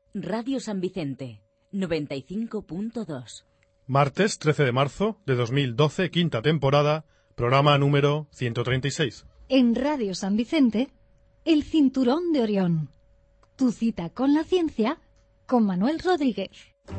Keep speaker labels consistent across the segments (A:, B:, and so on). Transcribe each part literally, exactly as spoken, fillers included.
A: Radio San Vicente, noventa y cinco punto dos.
B: Martes trece de marzo de dos mil doce, quinta temporada, programa número ciento treinta y seis.
C: En Radio San Vicente, el Cinturón de Orión. Tu cita con la ciencia, con Manuel Rodríguez.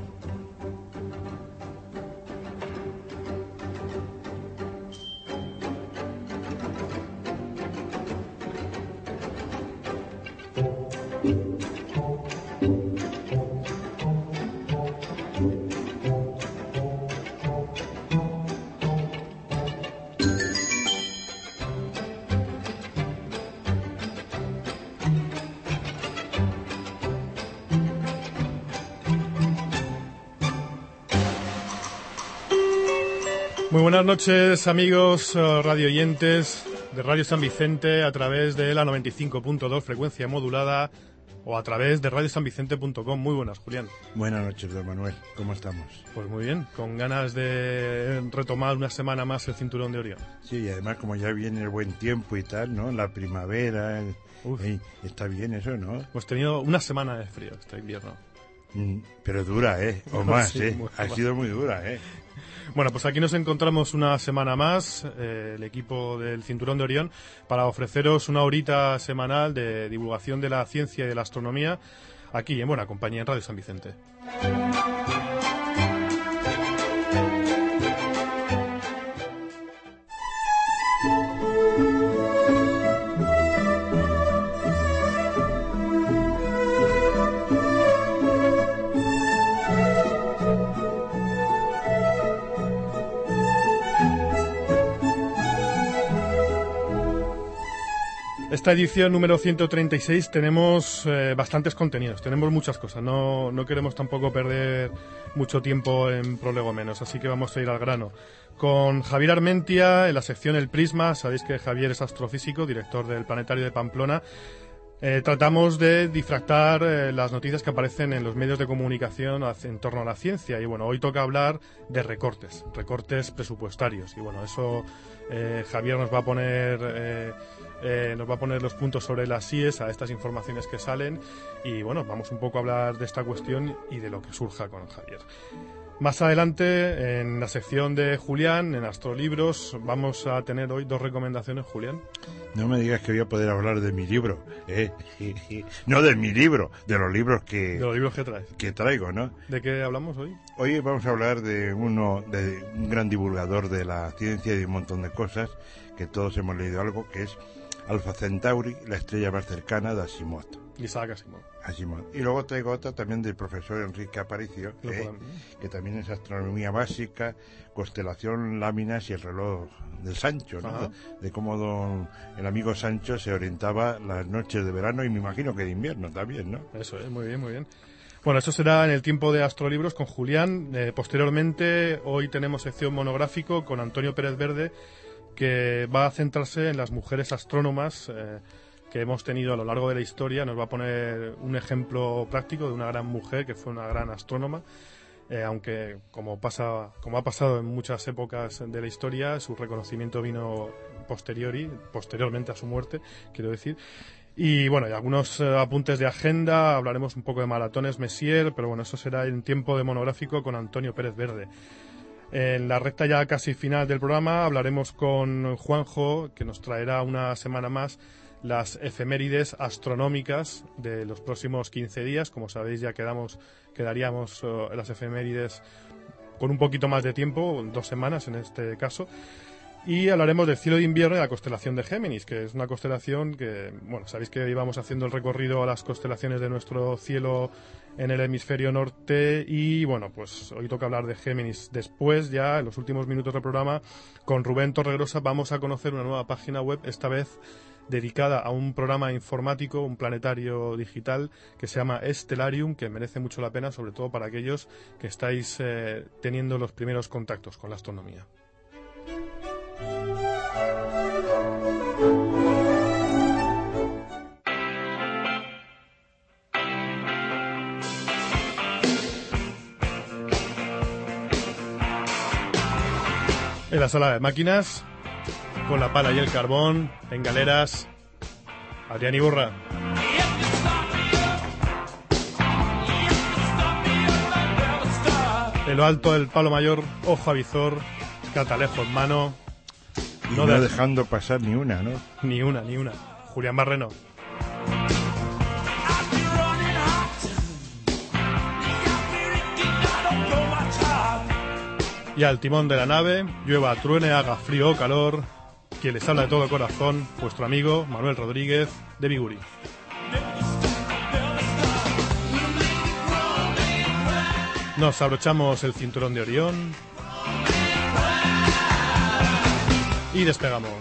B: Muy buenas noches, amigos radioyentes de Radio San Vicente a través de la noventa y cinco punto dos frecuencia modulada o a través de radio san vicente punto com. Muy buenas, Julián.
D: Buenas noches, don Manuel. ¿Cómo estamos?
B: Pues muy bien, con ganas de retomar una semana más el Cinturón de Orión.
D: Sí, y además como ya viene el buen tiempo y tal, ¿no? La primavera, eh, está bien eso, ¿no?
B: Hemos tenido una semana de frío este invierno.
D: Mm, pero dura, ¿eh? O más,
B: sí,
D: ¿eh? Ha
B: más.
D: sido muy dura, ¿eh?
B: Bueno, pues aquí nos encontramos una semana más, eh, el equipo del Cinturón de Orión, para ofreceros una horita semanal de divulgación de la ciencia y de la astronomía, aquí en buena compañía en Radio San Vicente. Esta edición número ciento treinta y seis tenemos eh, bastantes contenidos, tenemos muchas cosas, no, no queremos tampoco perder mucho tiempo en prolegómenos, así que vamos a ir al grano. Con Javier Armentia en la sección El Prisma, sabéis que Javier es astrofísico, director del Planetario de Pamplona. Eh, tratamos de difractar eh, las noticias que aparecen en los medios de comunicación en torno a la ciencia y bueno, hoy toca hablar de recortes, recortes presupuestarios y bueno, eso eh, Javier nos va a poner eh, eh, nos va a poner los puntos sobre las íes a estas informaciones que salen y bueno, vamos un poco a hablar de esta cuestión y de lo que surja con Javier. Más adelante, en la sección de Julián, en Astrolibros, vamos a tener hoy dos recomendaciones, Julián.
D: No me digas que voy a poder hablar de mi libro, ¿eh? No de mi libro, de los libros que...
B: De los libros que traes.
D: Que traigo, ¿no?
B: ¿De qué hablamos hoy?
D: Hoy vamos a hablar de uno, de un gran divulgador de la ciencia y de un montón de cosas, que todos hemos leído algo, que es Alpha Centauri, la estrella más cercana de Asimov.
B: Isaac Asimov.
D: Asimov. Y luego traigo otra también del profesor Enrique Aparicio, eh, que también es astronomía básica, constelación, láminas y el reloj del Sancho, ¿no? Ajá. De cómo don, el amigo Sancho se orientaba las noches de verano y me imagino que de invierno también, ¿no?
B: Eso es, muy bien, muy bien. Bueno, eso será en el tiempo de Astrolibros con Julián. Eh, posteriormente, hoy tenemos sección monográfico con Antonio Pérez Verde, que va a centrarse en las mujeres astrónomas eh, que hemos tenido a lo largo de la historia. Nos va a poner un ejemplo práctico de una gran mujer que fue una gran astrónoma, eh, aunque como pasa, como ha pasado en muchas épocas de la historia, su reconocimiento vino posteriori, posteriormente a su muerte, quiero decir. Y bueno, y algunos eh, apuntes de agenda, hablaremos un poco de maratones Messier, pero bueno, eso será en tiempo de monográfico con Antonio Pérez Verde. En la recta ya casi final del programa hablaremos con Juanjo, que nos traerá una semana más las efemérides astronómicas de los próximos quince días. Como sabéis, ya quedamos, quedaríamos uh, las efemérides con un poquito más de tiempo, dos semanas en este caso. Y hablaremos del cielo de invierno y la constelación de Géminis, que es una constelación que, bueno, sabéis que íbamos haciendo el recorrido a las constelaciones de nuestro cielo en el hemisferio norte y, bueno, pues hoy toca hablar de Géminis. Después, ya en los últimos minutos del programa, con Rubén Torregrosa vamos a conocer una nueva página web, esta vez dedicada a un programa informático, un planetario digital que se llama Stellarium, que merece mucho la pena, sobre todo para aquellos que estáis eh, teniendo los primeros contactos con la astronomía. En la sala de máquinas, con la pala y el carbón, en galeras, Adrián Iborra. En lo alto del palo mayor, ojo avizor, catalejo en mano.
D: Y no, no de... dejando pasar ni una, ¿no?
B: Ni una, ni una. Julián Barreno. Y al timón de la nave, llueva, truene, haga frío o calor, quien les habla de todo corazón, vuestro amigo Manuel Rodríguez de Biguri. Nos abrochamos el cinturón de Orión y despegamos.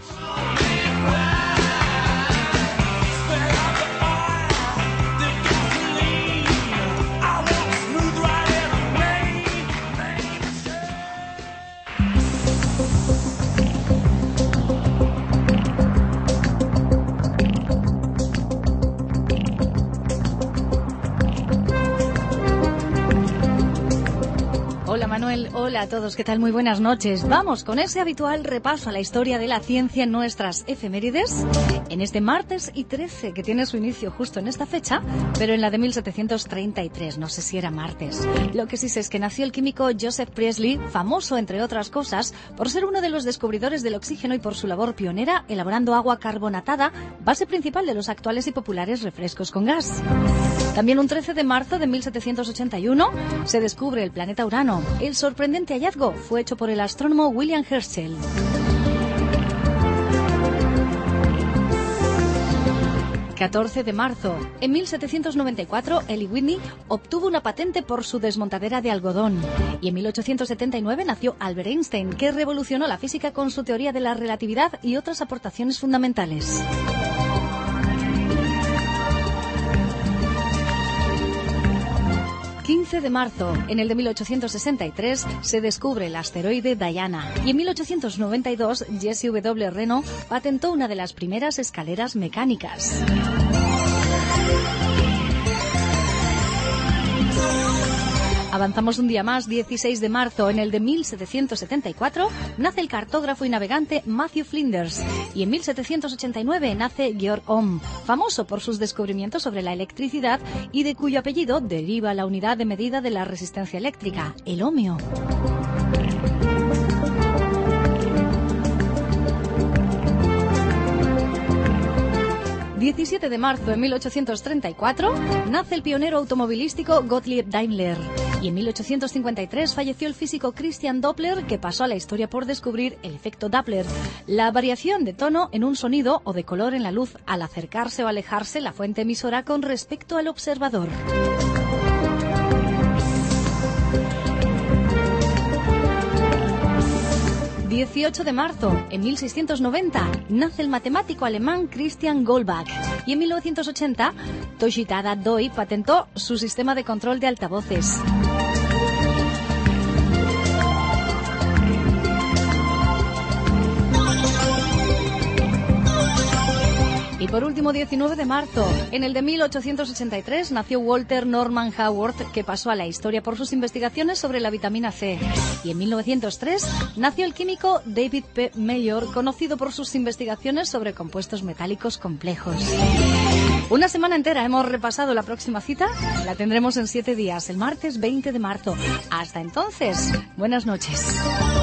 C: Manuel, hola a todos, ¿qué tal? Muy buenas noches. Vamos con ese habitual repaso a la historia de la ciencia en nuestras efemérides, en este martes y trece, que tiene su inicio justo en esta fecha, pero en la de mil setecientos treinta y tres, no sé si era martes. Lo que sí sé es que nació el químico Joseph Priestley, famoso, entre otras cosas, por ser uno de los descubridores del oxígeno y por su labor pionera elaborando agua carbonatada, base principal de los actuales y populares refrescos con gas. También un trece de marzo de mil setecientos ochenta y uno se descubre el planeta Urano. El sorprendente hallazgo fue hecho por el astrónomo William Herschel. catorce de marzo. En mil setecientos noventa y cuatro, Eli Whitney obtuvo una patente por su desmontadera de algodón. Y en mil ochocientos setenta y nueve nació Albert Einstein, que revolucionó la física con su teoría de la relatividad y otras aportaciones fundamentales. quince de marzo. En el de mil ochocientos sesenta y tres se descubre el asteroide Diana. Y en mil ochocientos noventa y dos, Jesse W. Reno patentó una de las primeras escaleras mecánicas. Avanzamos un día más, dieciséis de marzo. En el de mil setecientos setenta y cuatro nace el cartógrafo y navegante Matthew Flinders. Y en mil setecientos ochenta y nueve nace Georg Ohm, famoso por sus descubrimientos sobre la electricidad y de cuyo apellido deriva la unidad de medida de la resistencia eléctrica, el ohmio. diecisiete de marzo de mil ochocientos treinta y cuatro nace el pionero automovilístico Gottlieb Daimler. Y en mil ochocientos cincuenta y tres falleció el físico Christian Doppler, que pasó a la historia por descubrir el efecto Doppler, la variación de tono en un sonido o de color en la luz al acercarse o alejarse la fuente emisora con respecto al observador. dieciocho de marzo, en mil seiscientos noventa, nace el matemático alemán Christian Goldbach. Y en mil novecientos ochenta, Toshitada Doi patentó su sistema de control de altavoces. Y por último, diecinueve de marzo, en el de mil ochocientos ochenta y tres, nació Walter Norman Howard, que pasó a la historia por sus investigaciones sobre la vitamina C. Y en mil novecientos tres, nació el químico David P. Mayor, conocido por sus investigaciones sobre compuestos metálicos complejos. Una semana entera hemos repasado. La próxima cita la tendremos en siete días, el martes veinte de marzo. Hasta entonces, buenas noches.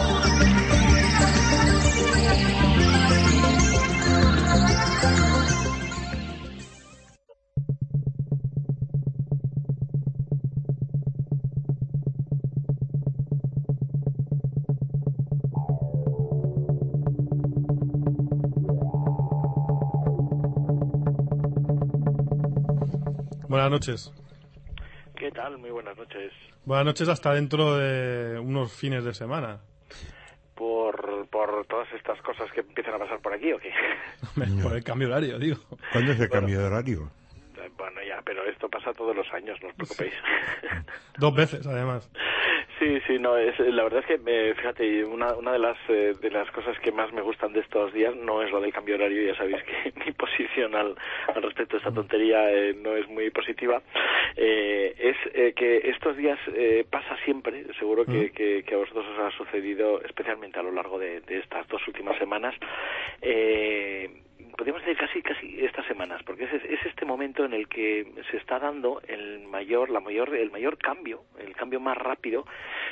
B: Buenas noches.
E: ¿Qué tal? Muy buenas noches.
B: Buenas noches hasta dentro de unos fines de semana.
E: ¿Por, por todas estas cosas que empiezan a pasar por aquí o qué?
B: Por el cambio de horario, digo.
D: ¿Cuándo es el
E: bueno,
D: cambio de horario?
E: Bueno, ya, pero esto pasa todos los años, no os preocupéis.
B: Dos veces, además.
E: Sí, sí, no, es, la verdad es que, eh, fíjate, una, una de las eh, de las cosas que más me gustan de estos días no es lo del cambio de horario. Ya sabéis que mi posición al, al respecto de esta tontería eh, no es muy positiva. Eh, es eh, que estos días eh, pasa siempre, seguro que, que, que a vosotros os ha sucedido, especialmente a lo largo de, de estas dos últimas semanas, eh, podríamos decir casi casi estas semanas, porque es, es este momento en el que se está dando el mayor la mayor el mayor cambio, el cambio más rápido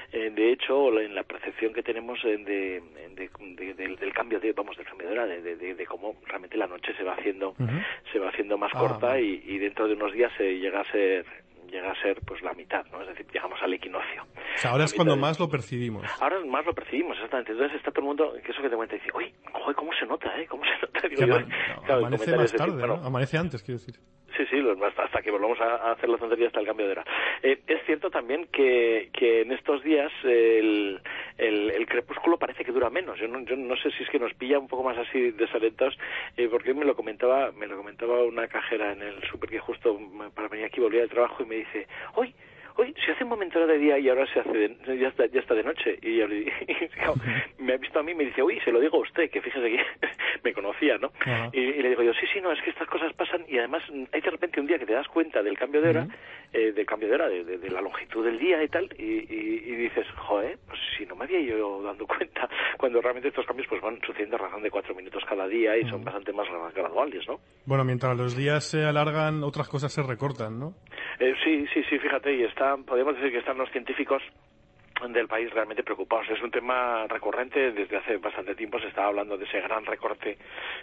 E: Eh, de hecho, en la percepción que tenemos de, de, de, de, de, del cambio de, vamos, del cambio de hora, de, de, de, de cómo realmente la noche se va haciendo, uh-huh. se va haciendo más ah, corta vale. y, y dentro de unos días se llega a ser llega a ser pues la mitad, ¿no? Es decir, llegamos al equinoccio.
B: O sea, ahora es cuando de... más lo percibimos.
E: Ahora más lo percibimos, exactamente. Entonces está todo el mundo, que eso que te cuenta, y dice, uy, joder, ¿cómo se nota, eh? ¿Cómo se nota? Digo,
B: ama...
E: yo,
B: no,
E: claro,
B: amanece más tarde, tipo, ¿no? ¿no? Amanece antes, quiero decir.
E: Sí, sí, hasta, hasta que volvamos a hacer la tontería hasta el cambio de hora. Eh, es cierto también que, que en estos días el, el, el crepúsculo parece que dura menos. Yo no, yo no sé si es que nos pilla un poco más así desalentados, eh, porque me lo comentaba me lo comentaba una cajera en el súper que justo para venir aquí volvía del trabajo y me dice, ¡Uy! Hoy se hace un momento de día y ahora se hace de, ya está ya está de noche y, yo, y, y claro, me ha visto a mí y me dice, uy, se lo digo a usted, que fíjese que me conocía, ¿no? Uh-huh. y, y le digo yo, sí, sí, no, es que estas cosas pasan y además hay de repente un día que te das cuenta del cambio de hora, uh-huh. eh, del cambio de hora, de, de, de la longitud del día y tal, y, y, y dices, joder, pues si no me había yo dando cuenta, cuando realmente estos cambios pues van sucediendo a razón de cuatro minutos cada día y uh-huh. son bastante más graduales, ¿no?
B: Bueno, mientras los días se alargan, otras cosas se recortan, ¿no?
E: Eh, sí, sí, sí, fíjate, y está, podemos decir que están los científicos del país realmente preocupados. Es un tema recurrente, desde hace bastante tiempo se estaba hablando de ese gran recorte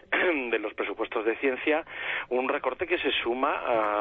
E: de los presupuestos de ciencia, un recorte que se suma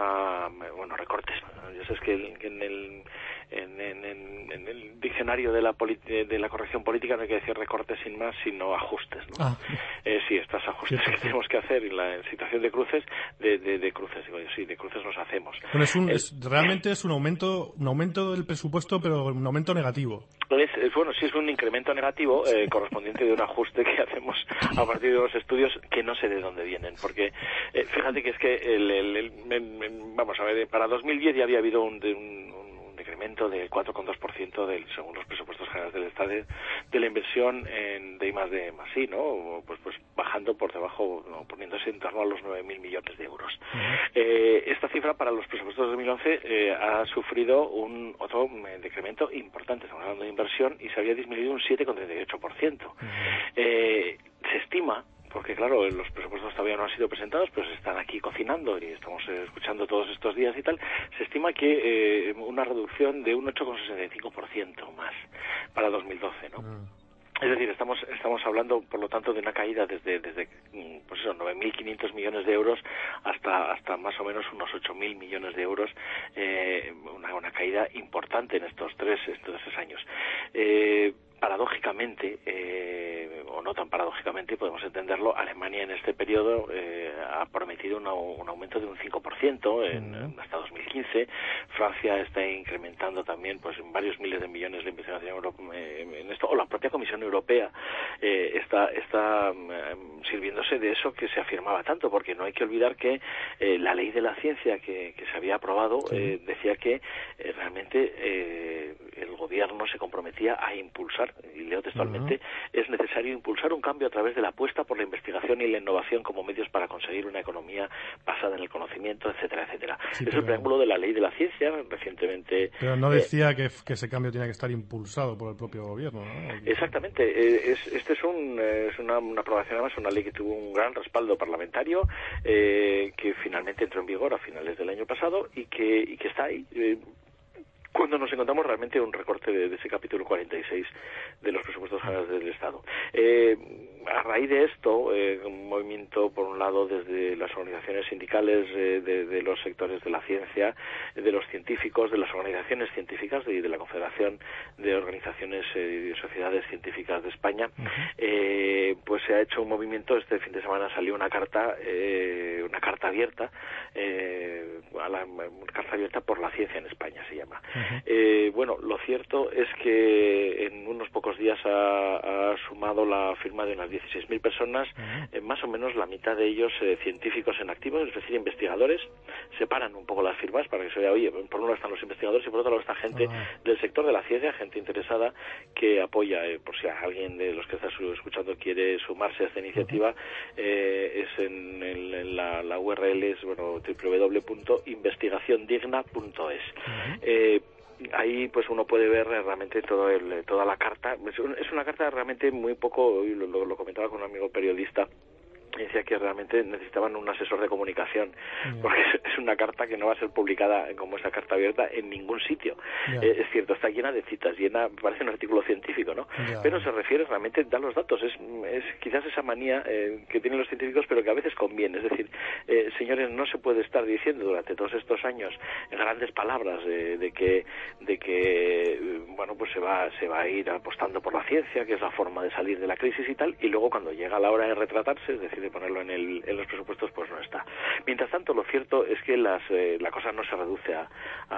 E: a, bueno, recortes, yo sé es que, el, que en el en, en, en el diccionario de la politi- de la corrección política no hay que decir recortes sin más, sino ajustes, ¿no? Ah. Eh, sí, estos ajustes sí, que sí. tenemos que hacer en la en situación de cruces, de, de, de cruces, digo yo, sí, de cruces nos hacemos.
B: Bueno, es un,
E: el,
B: es, realmente es un aumento, un aumento del presupuesto, pero un aumento negativo.
E: Es, es, bueno, sí es un incremento negativo eh, correspondiente de un ajuste que hacemos a partir de los estudios que no sé de dónde vienen, porque eh, fíjate que es que el, el, el, el, el, vamos a ver, para dos mil diez ya había habido un, un, un decremento del cuatro coma dos por ciento del, según los presupuestos generales del Estado, de, de la inversión en D I más D más I, ¿no? Pues, pues bajando por debajo, ¿no? Poniéndose en torno a los nueve mil millones de euros. Uh-huh. Eh, esta cifra para los presupuestos de dos mil once eh, ha sufrido un otro eh, decremento importante. Estamos hablando de inversión y se había disminuido un siete coma treinta y ocho por ciento. Uh-huh. Eh, se estima, porque claro, los presupuestos todavía no han sido presentados, pero se están aquí cocinando y estamos eh, escuchando todos estos días y tal, se estima que eh, una reducción de un ocho coma sesenta y cinco por ciento más para dos mil doce, ¿no? Uh-huh. Es decir, estamos estamos hablando, por lo tanto, de una caída desde desde pues eso, nueve mil quinientos millones de euros hasta hasta más o menos unos ocho mil millones de euros, eh, una, una caída importante en estos tres estos tres años. Eh, paradójicamente, eh, o no tan paradójicamente, podemos entenderlo, Alemania en este periodo eh, ha prometido una, un aumento de un cinco por ciento en, en hasta dos mil quince. Francia está incrementando también pues en varios miles de millones de investigación en esto, o la propia Comisión Europea eh, está está eh, sirviéndose de eso que se afirmaba tanto, porque no hay que olvidar que eh, la ley de la ciencia que, que se había aprobado eh, decía que eh, realmente eh, el gobierno se comprometía a impulsar, y leo textualmente, uh-huh. es necesario impulsar un cambio a través de la apuesta por la investigación y la innovación como medios para conseguir una economía basada en el conocimiento, etcétera, etcétera. Sí, es pero... el preámbulo de la ley de la ciencia, recientemente...
B: Pero no decía eh, que, que ese cambio tenía que estar impulsado por el propio gobierno, ¿no?
E: Exactamente. Eh, es, este es, un, es una, una aprobación, además, una ley que tuvo un gran respaldo parlamentario, eh, que finalmente entró en vigor a finales del año pasado y que, y que está ahí... Eh, cuando nos encontramos realmente un recorte de, de ese capítulo cuarenta y seis de los presupuestos generales del Estado. Eh, a raíz de esto, eh, un movimiento, por un lado, desde las organizaciones sindicales eh, de, de los sectores de la ciencia, de los científicos, de las organizaciones científicas y de, de la Confederación de Organizaciones y eh, Sociedades Científicas de España, uh-huh. eh, pues se ha hecho un movimiento. Este fin de semana salió una carta, eh, una carta abierta, eh, a la, una carta abierta por la ciencia en España se llama. Uh-huh. Eh, bueno, lo cierto es que en unos pocos días ha, ha sumado la firma de unas dieciséis mil personas, uh-huh. eh, más o menos la mitad de ellos eh, científicos en activo, es decir, investigadores. Separan un poco las firmas para que se vea, oye, por un lado están los investigadores y por otro lado está gente uh-huh. del sector de la ciencia, gente interesada que apoya, eh, por si alguien de los que está escuchando quiere sumarse a esta iniciativa, uh-huh. eh, es en, en, en la, la U R L es bueno doble u doble u doble u punto investigación digna punto es. Uh-huh. eh, Ahí pues uno puede ver realmente todo el, toda la carta. Es una carta realmente muy poco, lo, lo, lo comentaba con un amigo periodista, y decía que realmente necesitaban un asesor de comunicación, yeah. porque es, es una carta que no va a ser publicada como esa carta abierta en ningún sitio. Yeah. Eh, es cierto, está llena de citas, llena, parece un artículo científico, ¿no? Yeah. Pero se refiere realmente, da los datos, es, es quizás esa manía eh, que tienen los científicos, pero que a veces conviene. Es decir, eh, señores, no se puede estar diciendo durante todos estos años grandes palabras eh, de que, de que bueno, pues se va, se va a ir apostando por la ciencia, que es la forma de salir de la crisis y tal, y luego cuando llega la hora de retratarse, es decir, de ponerlo en, el, en los presupuestos, pues no está. Mientras tanto, lo cierto es que las, eh, la cosa no se reduce a,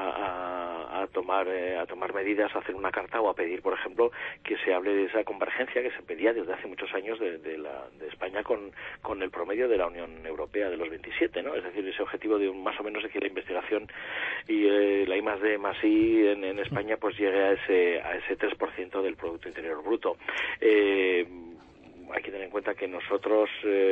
E: a, a, tomar, eh, a tomar medidas, a hacer una carta o a pedir, por ejemplo, que se hable de esa convergencia que se pedía desde hace muchos años de, de, la, de España con, con el promedio de la Unión Europea de los veintisiete, ¿no? Es decir, ese objetivo de un, más o menos de que la investigación y eh, la I más D más I en, en España pues llegue a ese, a ese tres por ciento del Producto Interior Bruto. Eh, hay que tener en cuenta que nosotros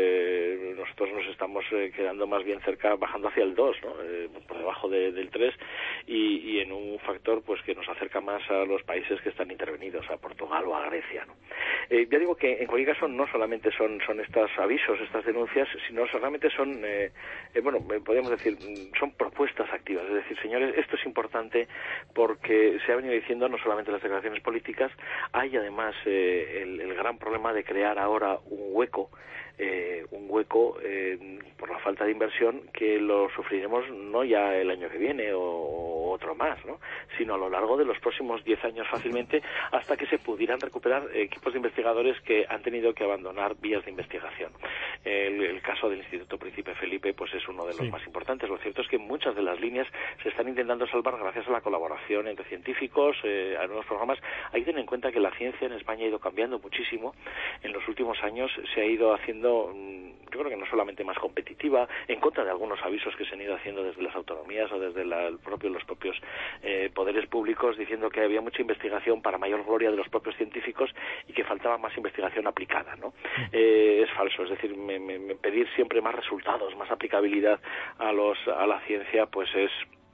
E: eh, nosotros nos estamos eh, quedando más bien cerca, bajando hacia el dos, ¿no? Eh, por debajo de, del tres y, y en un factor pues que nos acerca más a los países que están intervenidos, a Portugal o a Grecia, ¿no? Eh, ya digo que en cualquier caso no solamente son son estos avisos, estas denuncias, sino solamente son, eh, eh, bueno, podríamos decir, son propuestas activas. Es decir, señores, esto es importante porque se ha venido diciendo no solamente en las declaraciones políticas, hay además eh, el, el gran problema de crear ahora un hueco, eh, un hueco eh, por la falta de inversión que lo sufriremos no ya el año que viene o, o otro más, ¿no? Sino a lo largo de los próximos diez años fácilmente, hasta que se pudieran recuperar equipos de investigadores que han tenido que abandonar vías de investigación. El, el caso del Instituto Príncipe Felipe pues es uno de los sí. más importantes. Lo cierto es que muchas de las líneas se están intentando salvar gracias a la colaboración entre científicos, eh, a nuevos programas. Hay que tener en cuenta que la ciencia en España ha ido cambiando muchísimo. En los últimos años se ha ido haciendo, yo creo que no solamente más competitiva, en contra de algunos avisos que se han ido haciendo desde las autonomías o desde la, el propio, los propios eh, poderes públicos, diciendo que había mucha investigación para mayor gloria de los propios científicos y que faltaba más investigación aplicada, ¿no? Eh, es falso, es decir, me, me, me pedir siempre más resultados, más aplicabilidad a los a la ciencia, pues es,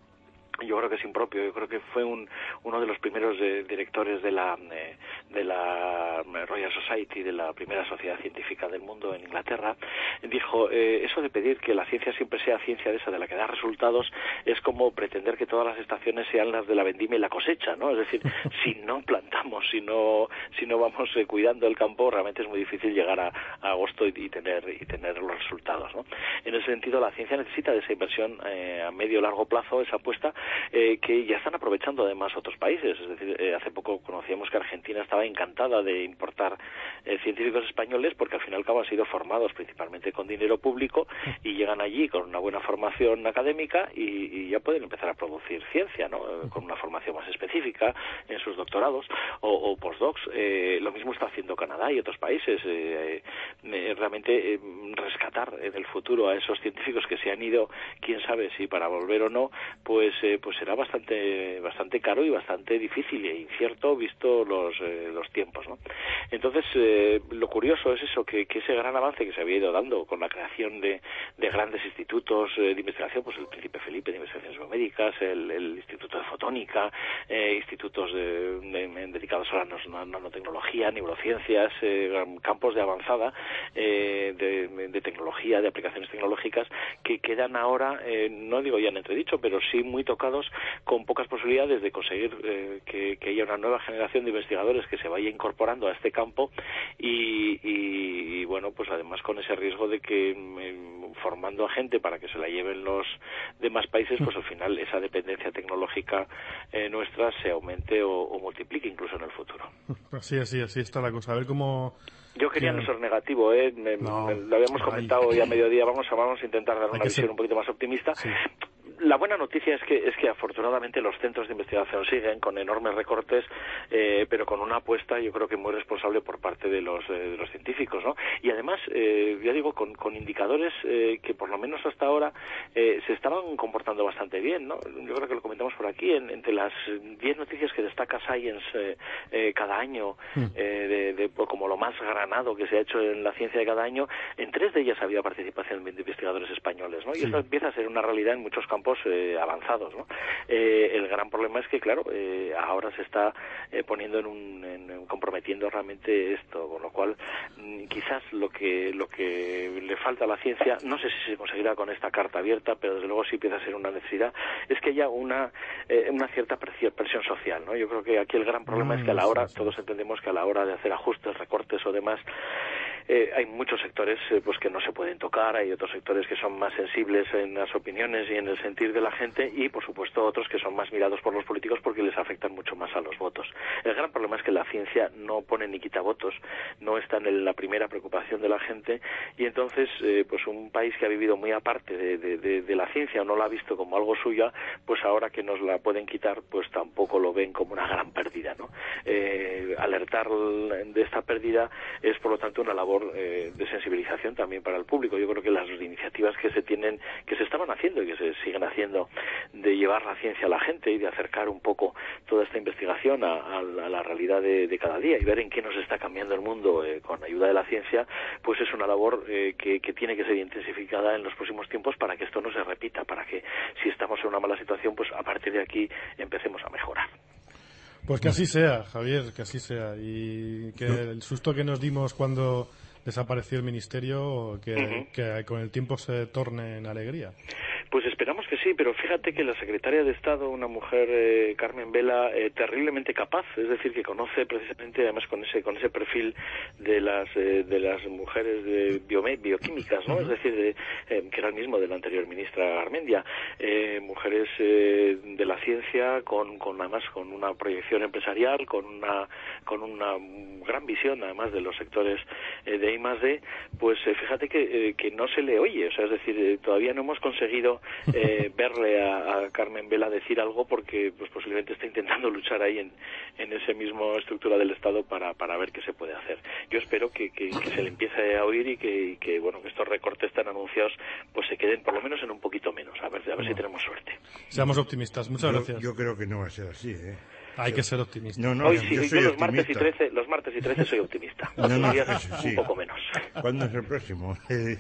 E: yo creo que es impropio. Yo creo que fue un, uno de los primeros eh, directores de la eh, de la Royal Society, de la primera sociedad científica del mundo en Inglaterra, dijo, eh, eso de pedir que la ciencia siempre sea ciencia de esa, de la que da resultados, es como pretender que todas las estaciones sean las de la vendimia y la cosecha, ¿no? Es decir, si no plantamos, si no si no vamos eh, cuidando el campo, realmente es muy difícil llegar a, a agosto y, y tener y tener los resultados, ¿no? En ese sentido, la ciencia necesita de esa inversión eh, a medio o largo plazo, esa apuesta, Eh, que ya están aprovechando además otros países. Es decir, eh, hace poco conocíamos que Argentina estaba encantada de importar eh, científicos españoles porque al fin y al cabo han sido formados principalmente con dinero público y llegan allí con una buena formación académica y, y ya pueden empezar a producir ciencia, ¿no? Eh, con una formación más específica en sus doctorados o, o postdocs. Eh, lo mismo está haciendo Canadá y otros países. Eh, eh, realmente eh, rescatar en el futuro a esos científicos que se han ido, quién sabe si para volver o no, pues eh, pues será bastante bastante caro y bastante difícil e incierto visto los eh, los tiempos, ¿no? Entonces eh, lo curioso es eso, que, que ese gran avance que se había ido dando con la creación de, de grandes institutos eh, de investigación, pues el Príncipe Felipe de Investigaciones Biomédicas, el, el Instituto de Fotónica, eh, institutos de, de, de, dedicados a la nanotecnología, neurociencias, eh, campos de avanzada eh, de, de tecnología, de aplicaciones tecnológicas que quedan ahora, eh, no digo ya en entredicho, pero sí muy tocados, con pocas posibilidades de conseguir eh, que, que haya una nueva generación de investigadores que se vaya incorporando a este campo y, y, y bueno, pues además con ese riesgo de que eh, formando a gente para que se la lleven los demás países, pues al final esa dependencia tecnológica eh, nuestra se aumente o, o multiplique incluso en el futuro.
B: Así, así, así está la cosa. A ver cómo...
E: Yo quería
B: que...
E: no ser negativo, ¿eh? Me,
B: no,
E: me, lo habíamos comentado hoy a mediodía, vamos a, vamos a intentar dar una visión
B: ser...
E: un poquito más optimista.
B: Sí.
E: La buena noticia es que es que afortunadamente los centros de investigación siguen con enormes recortes, eh, pero con una apuesta yo creo que muy responsable por parte de los, eh, de los científicos, ¿no? Y además, eh, ya digo, con, con indicadores eh, que por lo menos hasta ahora eh, se estaban comportando bastante bien, ¿no? Yo creo que lo comentamos por aquí, en, entre las diez noticias que destaca Science eh, eh, cada año, eh, de, de, como lo más granado que se ha hecho en la ciencia de cada año, en tres de ellas había participación de investigadores españoles, ¿no? Y sí. Eso empieza a ser una realidad en muchos campos tiempos eh, avanzados, ¿no? Eh, el gran problema es que, claro, eh, ahora se está eh, poniendo en un, en, comprometiendo realmente esto, con lo cual mm, quizás lo que lo que le falta a la ciencia, no sé si se conseguirá con esta carta abierta, pero desde luego sí empieza a ser una necesidad, es que haya una eh, una cierta presión social, ¿no? Yo creo que aquí el gran problema mm, es que a la hora, sí, sí. todos entendemos que a la hora de hacer ajustes, recortes o demás, Eh, hay muchos sectores eh, pues que no se pueden tocar, hay otros sectores que son más sensibles en las opiniones y en el sentir de la gente, y por supuesto otros que son más mirados por los políticos porque les afectan mucho más a los votos. El gran problema es que la ciencia no pone ni quita votos, no está en la primera preocupación de la gente, y entonces eh, pues un país que ha vivido muy aparte de, de, de, de la ciencia, o no la ha visto como algo suya, pues ahora que nos la pueden quitar, pues tampoco lo ven como una gran pérdida, ¿no? Eh, alertar de esta pérdida es por lo tanto una labor de sensibilización también para el público. Yo creo que las iniciativas que se tienen, que se estaban haciendo y que se siguen haciendo, de llevar la ciencia a la gente y de acercar un poco toda esta investigación a, a, la, a la realidad de, de cada día y ver en qué nos está cambiando el mundo eh, con ayuda de la ciencia, pues es una labor eh, que, que tiene que ser intensificada en los próximos tiempos para que esto no se repita, para que si estamos en una mala situación, pues a partir de aquí empecemos a mejorar.
B: Pues que así sea, Javier, que así sea, y que el susto que nos dimos cuando desapareció el ministerio, que, uh-huh. que con el tiempo se torne en alegría.
E: Pues esperamos que sí, pero fíjate que la secretaria de Estado, una mujer, eh, Carmen Vela, eh, terriblemente capaz, es decir, que conoce precisamente, además con ese con ese perfil de las eh, de las mujeres de biome, bioquímicas, ¿no? Uh-huh. Es decir, de, eh, que era el mismo de la anterior ministra Garmendia, eh, mujeres eh, de la ciencia con con además con una proyección empresarial, con una con una gran visión además de los sectores eh, de I más D, pues eh, fíjate que eh, que no se le oye, o sea, es decir, eh, todavía no hemos conseguido Eh, verle a, a Carmen Vela decir algo porque pues posiblemente está intentando luchar ahí en, en esa misma estructura del Estado para, para ver qué se puede hacer. Yo espero que, que, que se le empiece a oír y que, y que bueno que estos recortes tan anunciados pues se queden por lo menos en un poquito menos, a ver, a ver no. si tenemos suerte.
B: Seamos optimistas, muchas
D: yo,
B: gracias.
D: Yo creo que no va a ser así, ¿eh?
B: Hay que ser optimista.
D: No, no,
E: Hoy
D: yo,
E: sí,
D: yo
E: yo
D: soy
E: los
D: optimista.
E: martes y trece, los martes y trece soy optimista.
D: No, no,
E: días,
D: sí.
E: un poco menos.
D: ¿Cuándo es el próximo?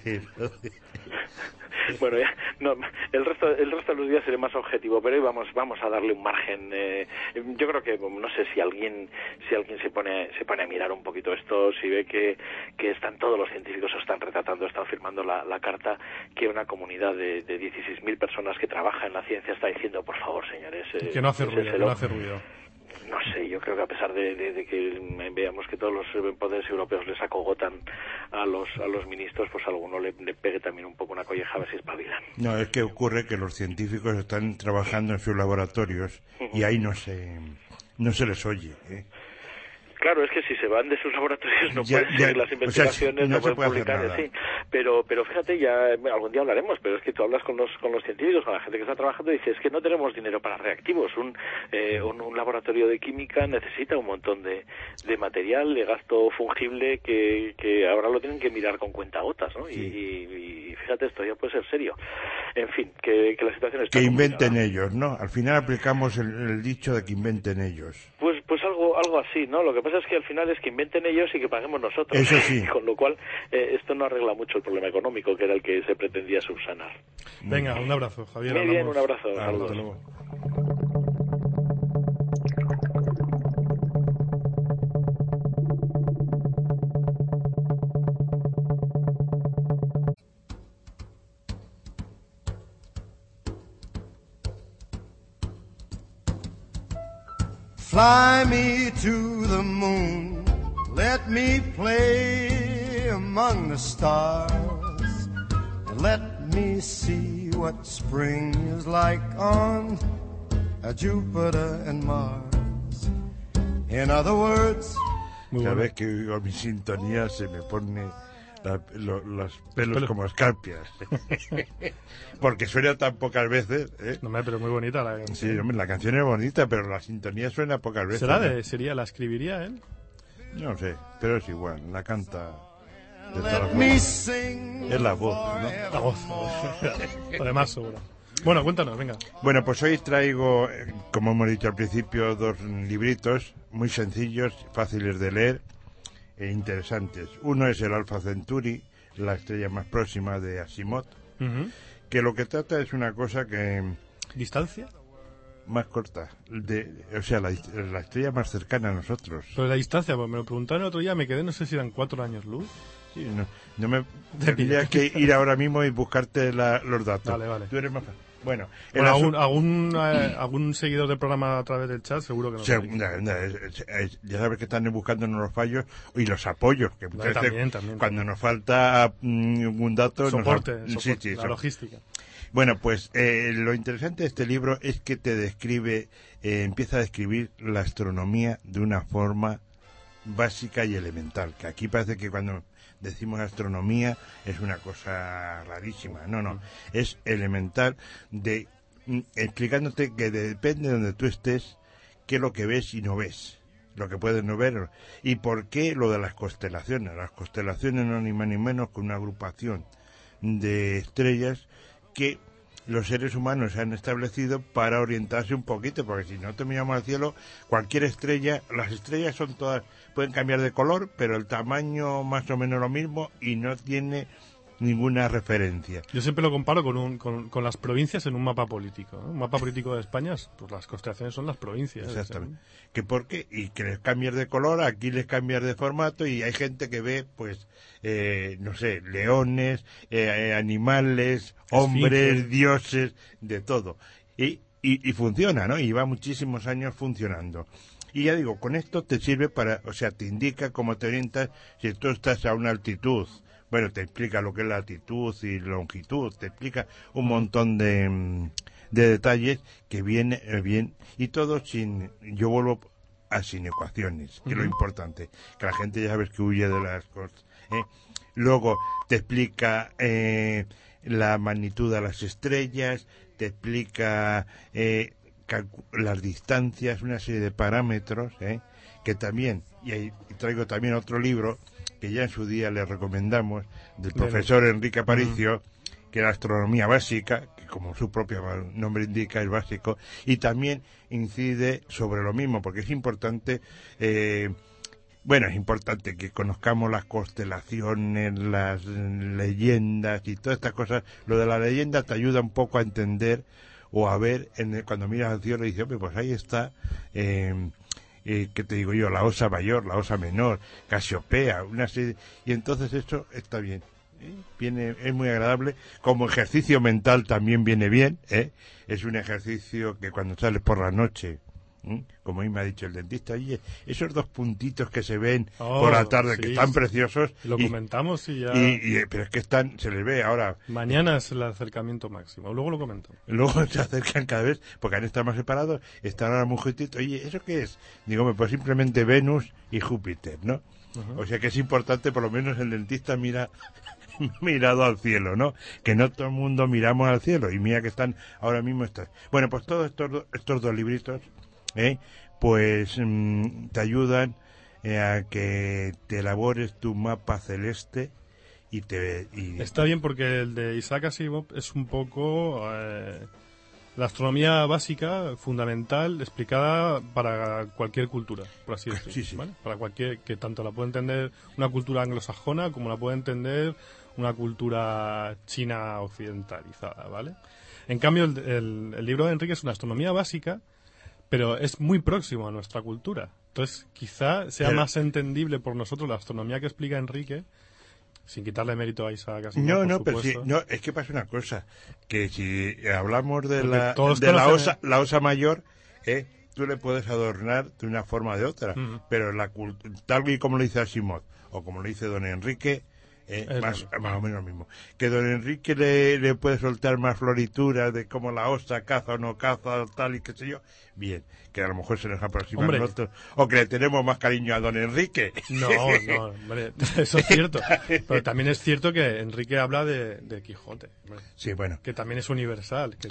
E: Bueno, ya, no, el resto el resto de los días seré más objetivo, pero hoy vamos vamos a darle un margen. Eh, yo creo que no sé si alguien si alguien se pone se pone a mirar un poquito esto, si ve que, que están todos los científicos o están retratando, están firmando la, la carta, que una comunidad de, de dieciséis mil personas que trabaja en la ciencia está diciendo, por favor, señores, eh,
B: que no hace ruido, que no hace ruido.
E: No sé, yo creo que a pesar de, de, de que veamos que todos los poderes europeos les acogotan a los a los ministros, pues a alguno le, le pegue también un poco una colleja a ver si espabilan.
D: No, es que ocurre que los científicos están trabajando en sus laboratorios uh-huh. y ahí no se no se les oye, ¿eh?
E: Claro, es que si se van de sus laboratorios no
D: ya,
E: pueden
D: ya,
E: seguir las investigaciones,
D: o sea, no,
E: no pueden
D: puede
E: publicar, sí. Pero, pero fíjate, ya bueno, algún día hablaremos, pero es que tú hablas con los con los científicos, con la gente que está trabajando, y dices, es que no tenemos dinero para reactivos. Un, eh, un, un laboratorio de química necesita un montón de, de material, de gasto fungible, que, que ahora lo tienen que mirar con cuentagotas, ¿no? Sí. Y, y fíjate, esto ya puede ser serio. En fin, que, que la situación está
D: que inventen
E: complicada.
D: ellos, ¿no? Al final aplicamos el, el dicho de que inventen ellos.
E: Pues, pues algo, algo así, ¿no? Lo que pasa es que al final es que inventen ellos y que paguemos nosotros.
D: Eso sí.
E: Con lo cual, eh, esto no arregla mucho el problema económico, que era el que se pretendía subsanar.
B: Venga, un abrazo, Javier.
E: Muy bien,
B: hablamos.
E: un abrazo.
B: Ah,
E: saludos.
B: hasta luego.
F: Fly me to the moon, let me play among the stars, and let me see what spring is like on Jupiter and Mars. In other words,
D: cada vez que oigo mi sintonía se me pone la, lo, los pelos Pelo. como escarpias. Porque suena tan pocas veces, ¿eh?
B: No, pero muy bonita la canción.
D: Sí, hombre, la canción es bonita, pero la sintonía suena pocas veces.
B: ¿Será de, sería, la escribiría él?
D: No sé, pero es igual, la canta de todas formas. Es la voz, ¿no?
B: La voz. Además, seguro. Bueno, cuéntanos, venga.
D: Bueno, pues hoy traigo, como hemos dicho al principio, dos libritos muy sencillos, fáciles de leer e interesantes. Uno es el Alpha Centauri, la estrella más próxima de Asimov, uh-huh. que que lo que trata es una cosa que...
B: ¿Distancia?
D: Más corta, de, o sea, la, la estrella más cercana a nosotros.
B: Pero la distancia, pues me lo preguntaron el otro día, me quedé, no sé si eran cuatro años luz.
D: Sí, no, no me tendría que ir ahora mismo y buscarte la, los datos.
B: Vale, vale.
D: Tú eres más... Bueno,
B: bueno algún, algún, eh, algún seguidor del programa a través del chat seguro que no.
D: Se, no, no, es, es, es, ya sabes que están buscándonos los fallos y los apoyos. Que
B: no, también, también,
D: cuando
B: también.
D: nos falta mm, un dato...
B: Soporte,
D: nos,
B: soporte
D: sí, sí,
B: la
D: so,
B: logística.
D: Bueno, pues eh, lo interesante de este libro es que te describe, eh, empieza a describir la astronomía de una forma básica y elemental. Que aquí parece que cuando decimos astronomía es una cosa rarísima. No, no, es elemental, de mm, explicándote que depende de donde tú estés, qué es lo que ves y no ves, lo que puedes no ver, y por qué lo de las constelaciones. Las constelaciones no ni más ni menos que una agrupación de estrellas que los seres humanos se han establecido para orientarse un poquito, porque si no te miramos al cielo, cualquier estrella, las estrellas son todas, pueden cambiar de color, pero el tamaño más o menos lo mismo y no tiene ninguna referencia.
B: Yo siempre lo comparo con, un, con, con las provincias en un mapa político, ¿no? Un mapa político de España, pues las constelaciones son las provincias.
D: Exactamente. ¿Que por qué? Y que les cambias de color, aquí les cambias de formato, y hay gente que ve, pues, eh, no sé, leones, eh, animales, hombres, Esfinge. dioses, de todo. Y, y, y funciona, ¿no? Y va muchísimos años funcionando. Y ya digo, con esto te sirve para, o sea, te indica cómo te orientas si tú estás a una altitud. Bueno, te explica lo que es latitud y longitud, te explica un montón de, de detalles que viene bien, y todo sin, yo vuelvo a sin ecuaciones, que es uh-huh. lo importante, que la gente ya sabes que huye de las cosas. ¿eh? Luego te explica eh, la magnitud de las estrellas, te explica eh, calcu- las distancias, una serie de parámetros, ¿eh? que también, y ahí traigo también otro libro, que ya en su día le recomendamos, del profesor Bien. Enrique Aparicio, uh-huh. que era astronomía básica, que como su propio nombre indica es básico, y también incide sobre lo mismo, porque es importante, eh, bueno, es importante que conozcamos las constelaciones, las leyendas y todas estas cosas. Lo de la leyenda te ayuda un poco a entender o a ver, en el, cuando miras al cielo y dices, hombre, pues ahí está... Eh, Eh, ¿qué te digo yo? La Osa Mayor, la Osa Menor, Casiopea, una serie, y entonces eso está bien, ¿eh? Viene, es muy agradable, como ejercicio mental también viene bien, ¿eh? Es un ejercicio que cuando sales por la noche, ¿eh? como a mí me ha dicho el dentista, oye, esos dos puntitos que se ven oh, por la tarde, sí, que están preciosos.
B: Lo
D: y,
B: comentamos y ya...
D: Y, y, pero es que están, se les ve ahora.
B: Mañana es el acercamiento máximo, luego lo comento.
D: Luego se acercan cada vez, porque han estado más separados, están ahora muy juntitos. Oye, ¿eso qué es? Digo, pues simplemente Venus y Júpiter, ¿no? Uh-huh. O sea que es importante, por lo menos el dentista mira... mirado al cielo, ¿no? Que no todo el mundo miramos al cielo, y mira que están ahora mismo estas. Bueno, pues todos estos, do, estos dos libritos, ¿eh? pues mmm, te ayudan eh, a que te elabores tu mapa celeste y te... Y...
B: Está bien, porque el de Isaac Asimov es un poco eh, la astronomía básica, fundamental, explicada para cualquier cultura, por así decirlo.
D: Sí, sí.
B: ¿Vale? Para cualquier, que tanto la puede entender una cultura anglosajona como la puede entender una cultura china occidentalizada, ¿vale? En cambio, el, el, el libro de Enrique es una astronomía básica, pero es muy próximo a nuestra cultura. Entonces, quizá sea pero, más entendible por nosotros la astronomía que explica Enrique, sin quitarle mérito a Isaac Asimov,
D: No,
B: por
D: no, pero
B: supuesto.
D: sí, no, es que pasa una cosa, que si hablamos de la de la osa, la osa mayor, eh, tú le puedes adornar de una forma o de otra, uh-huh. pero la tal y como lo dice Asimov, o como lo dice don Enrique, Eh, más, más o menos lo mismo. Que don Enrique le, le puede soltar más florituras de cómo la osa caza o no caza, tal y qué sé yo. Bien, que a lo mejor se nos aproxima a nosotros. O que le tenemos más cariño a don Enrique.
B: No, no, hombre, eso es cierto. Pero también es cierto que Enrique habla de, de Quijote. Hombre,
D: sí, bueno.
B: Que también es universal. Que...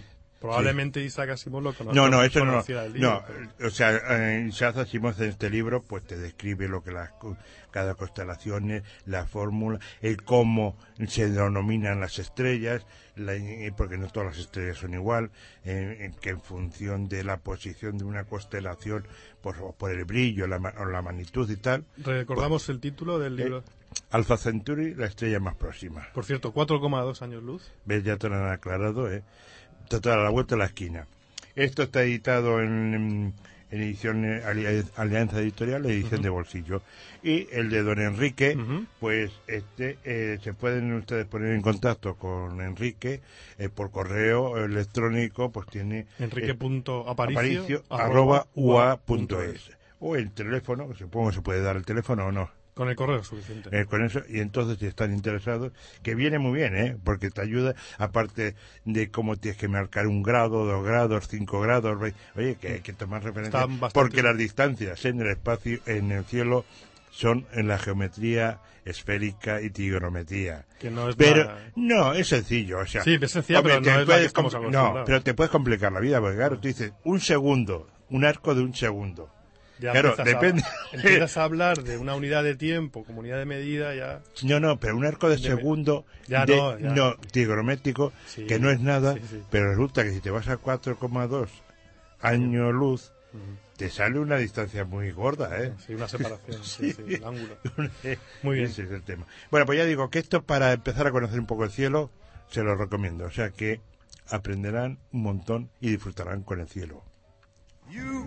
B: Probablemente sí. Isaac Asimov lo conocía.
D: No, no, eso no.
B: Libro,
D: no
B: pero...
D: O sea, eh, Isaac Asimov en este libro pues te describe lo que las cada constelación es, la fórmula, el cómo se denominan las estrellas, la, porque no todas las estrellas son igual, eh, que en función de la posición de una constelación, por, por el brillo la, o la magnitud y tal.
B: Recordamos
D: pues,
B: el título del libro.
D: Eh, Alpha Centauri, la estrella más próxima.
B: Por cierto, cuatro coma dos años luz.
D: ¿Ves? Ya te lo han aclarado, ¿eh? Total, a la vuelta de la esquina. Esto está editado en, en, en edición Alianza Editorial, edición uh-huh. de bolsillo. Y el de don Enrique, uh-huh. pues este eh, se pueden ustedes poner en contacto con Enrique eh, por correo electrónico, pues tiene
B: enrique.aparicio
D: arroba ua punto es o el teléfono, que supongo que se puede dar el teléfono o no.
B: Con el correo es suficiente.
D: Eh, con eso, y entonces si están interesados, que viene muy bien, ¿eh? Porque te ayuda, aparte de cómo tienes que marcar un grado, dos grados, cinco grados, oye, que hay que tomar referencia, bastante... porque las distancias en el espacio, en el cielo, son en la geometría esférica y trigonometría.
B: Que no es
D: pero,
B: nada...
D: no, es sencillo, o sea...
B: Sí, es sencillo, pero no es la que estamos acostumbrados.
D: No, pero te puedes complicar la vida, porque claro, tú dices, un segundo, un arco de un segundo.
B: Ya
D: claro, depende.
B: A, empiezas a hablar de una unidad de tiempo, como unidad de medida, ya...
D: No, no, pero un arco de, de segundo,
B: ya
D: de,
B: no, ya.
D: no, trigonométrico, sí, que no es nada, sí, sí. Pero resulta que si te vas a cuatro coma dos años luz, uh-huh. te sale una distancia muy gorda, ¿eh?
B: Sí, una separación, sí, sí, sí, el ángulo. Muy bien.
D: Ese es el tema. Bueno, pues ya digo que esto, para empezar a conocer un poco el cielo, se lo recomiendo. O sea que aprenderán un montón y disfrutarán con el cielo. You.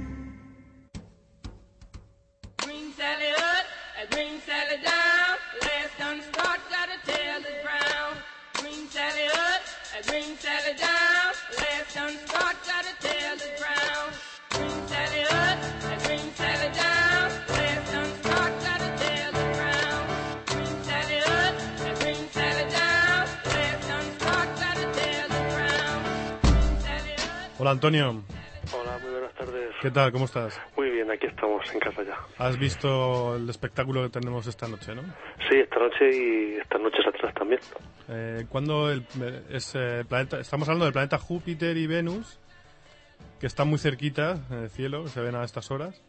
G: Sally up, a green Sally down, last done start, gotta tell the ground. Green Sally up, a green Sally down, last done start, gotta tell the ground. Green Sally up, a green Sally down, last done start, gotta tell the ground. Green Sally up, a green Sally down, last done start, gotta tell the ground. Green Sally up.
B: Hola Antonio.
H: Hola, muy buenas tardes.
B: ¿Qué tal? ¿Cómo estás?
H: Muy bien, aquí estamos en casa ya.
B: ¿Has visto el espectáculo que tenemos esta noche, no?
H: Sí, esta noche y estas noches atrás también.
B: Eh, ¿Cuándo el, es, eh, planeta, estamos hablando del planeta Júpiter y Venus, que están muy cerquita en el cielo, se ven a estas horas?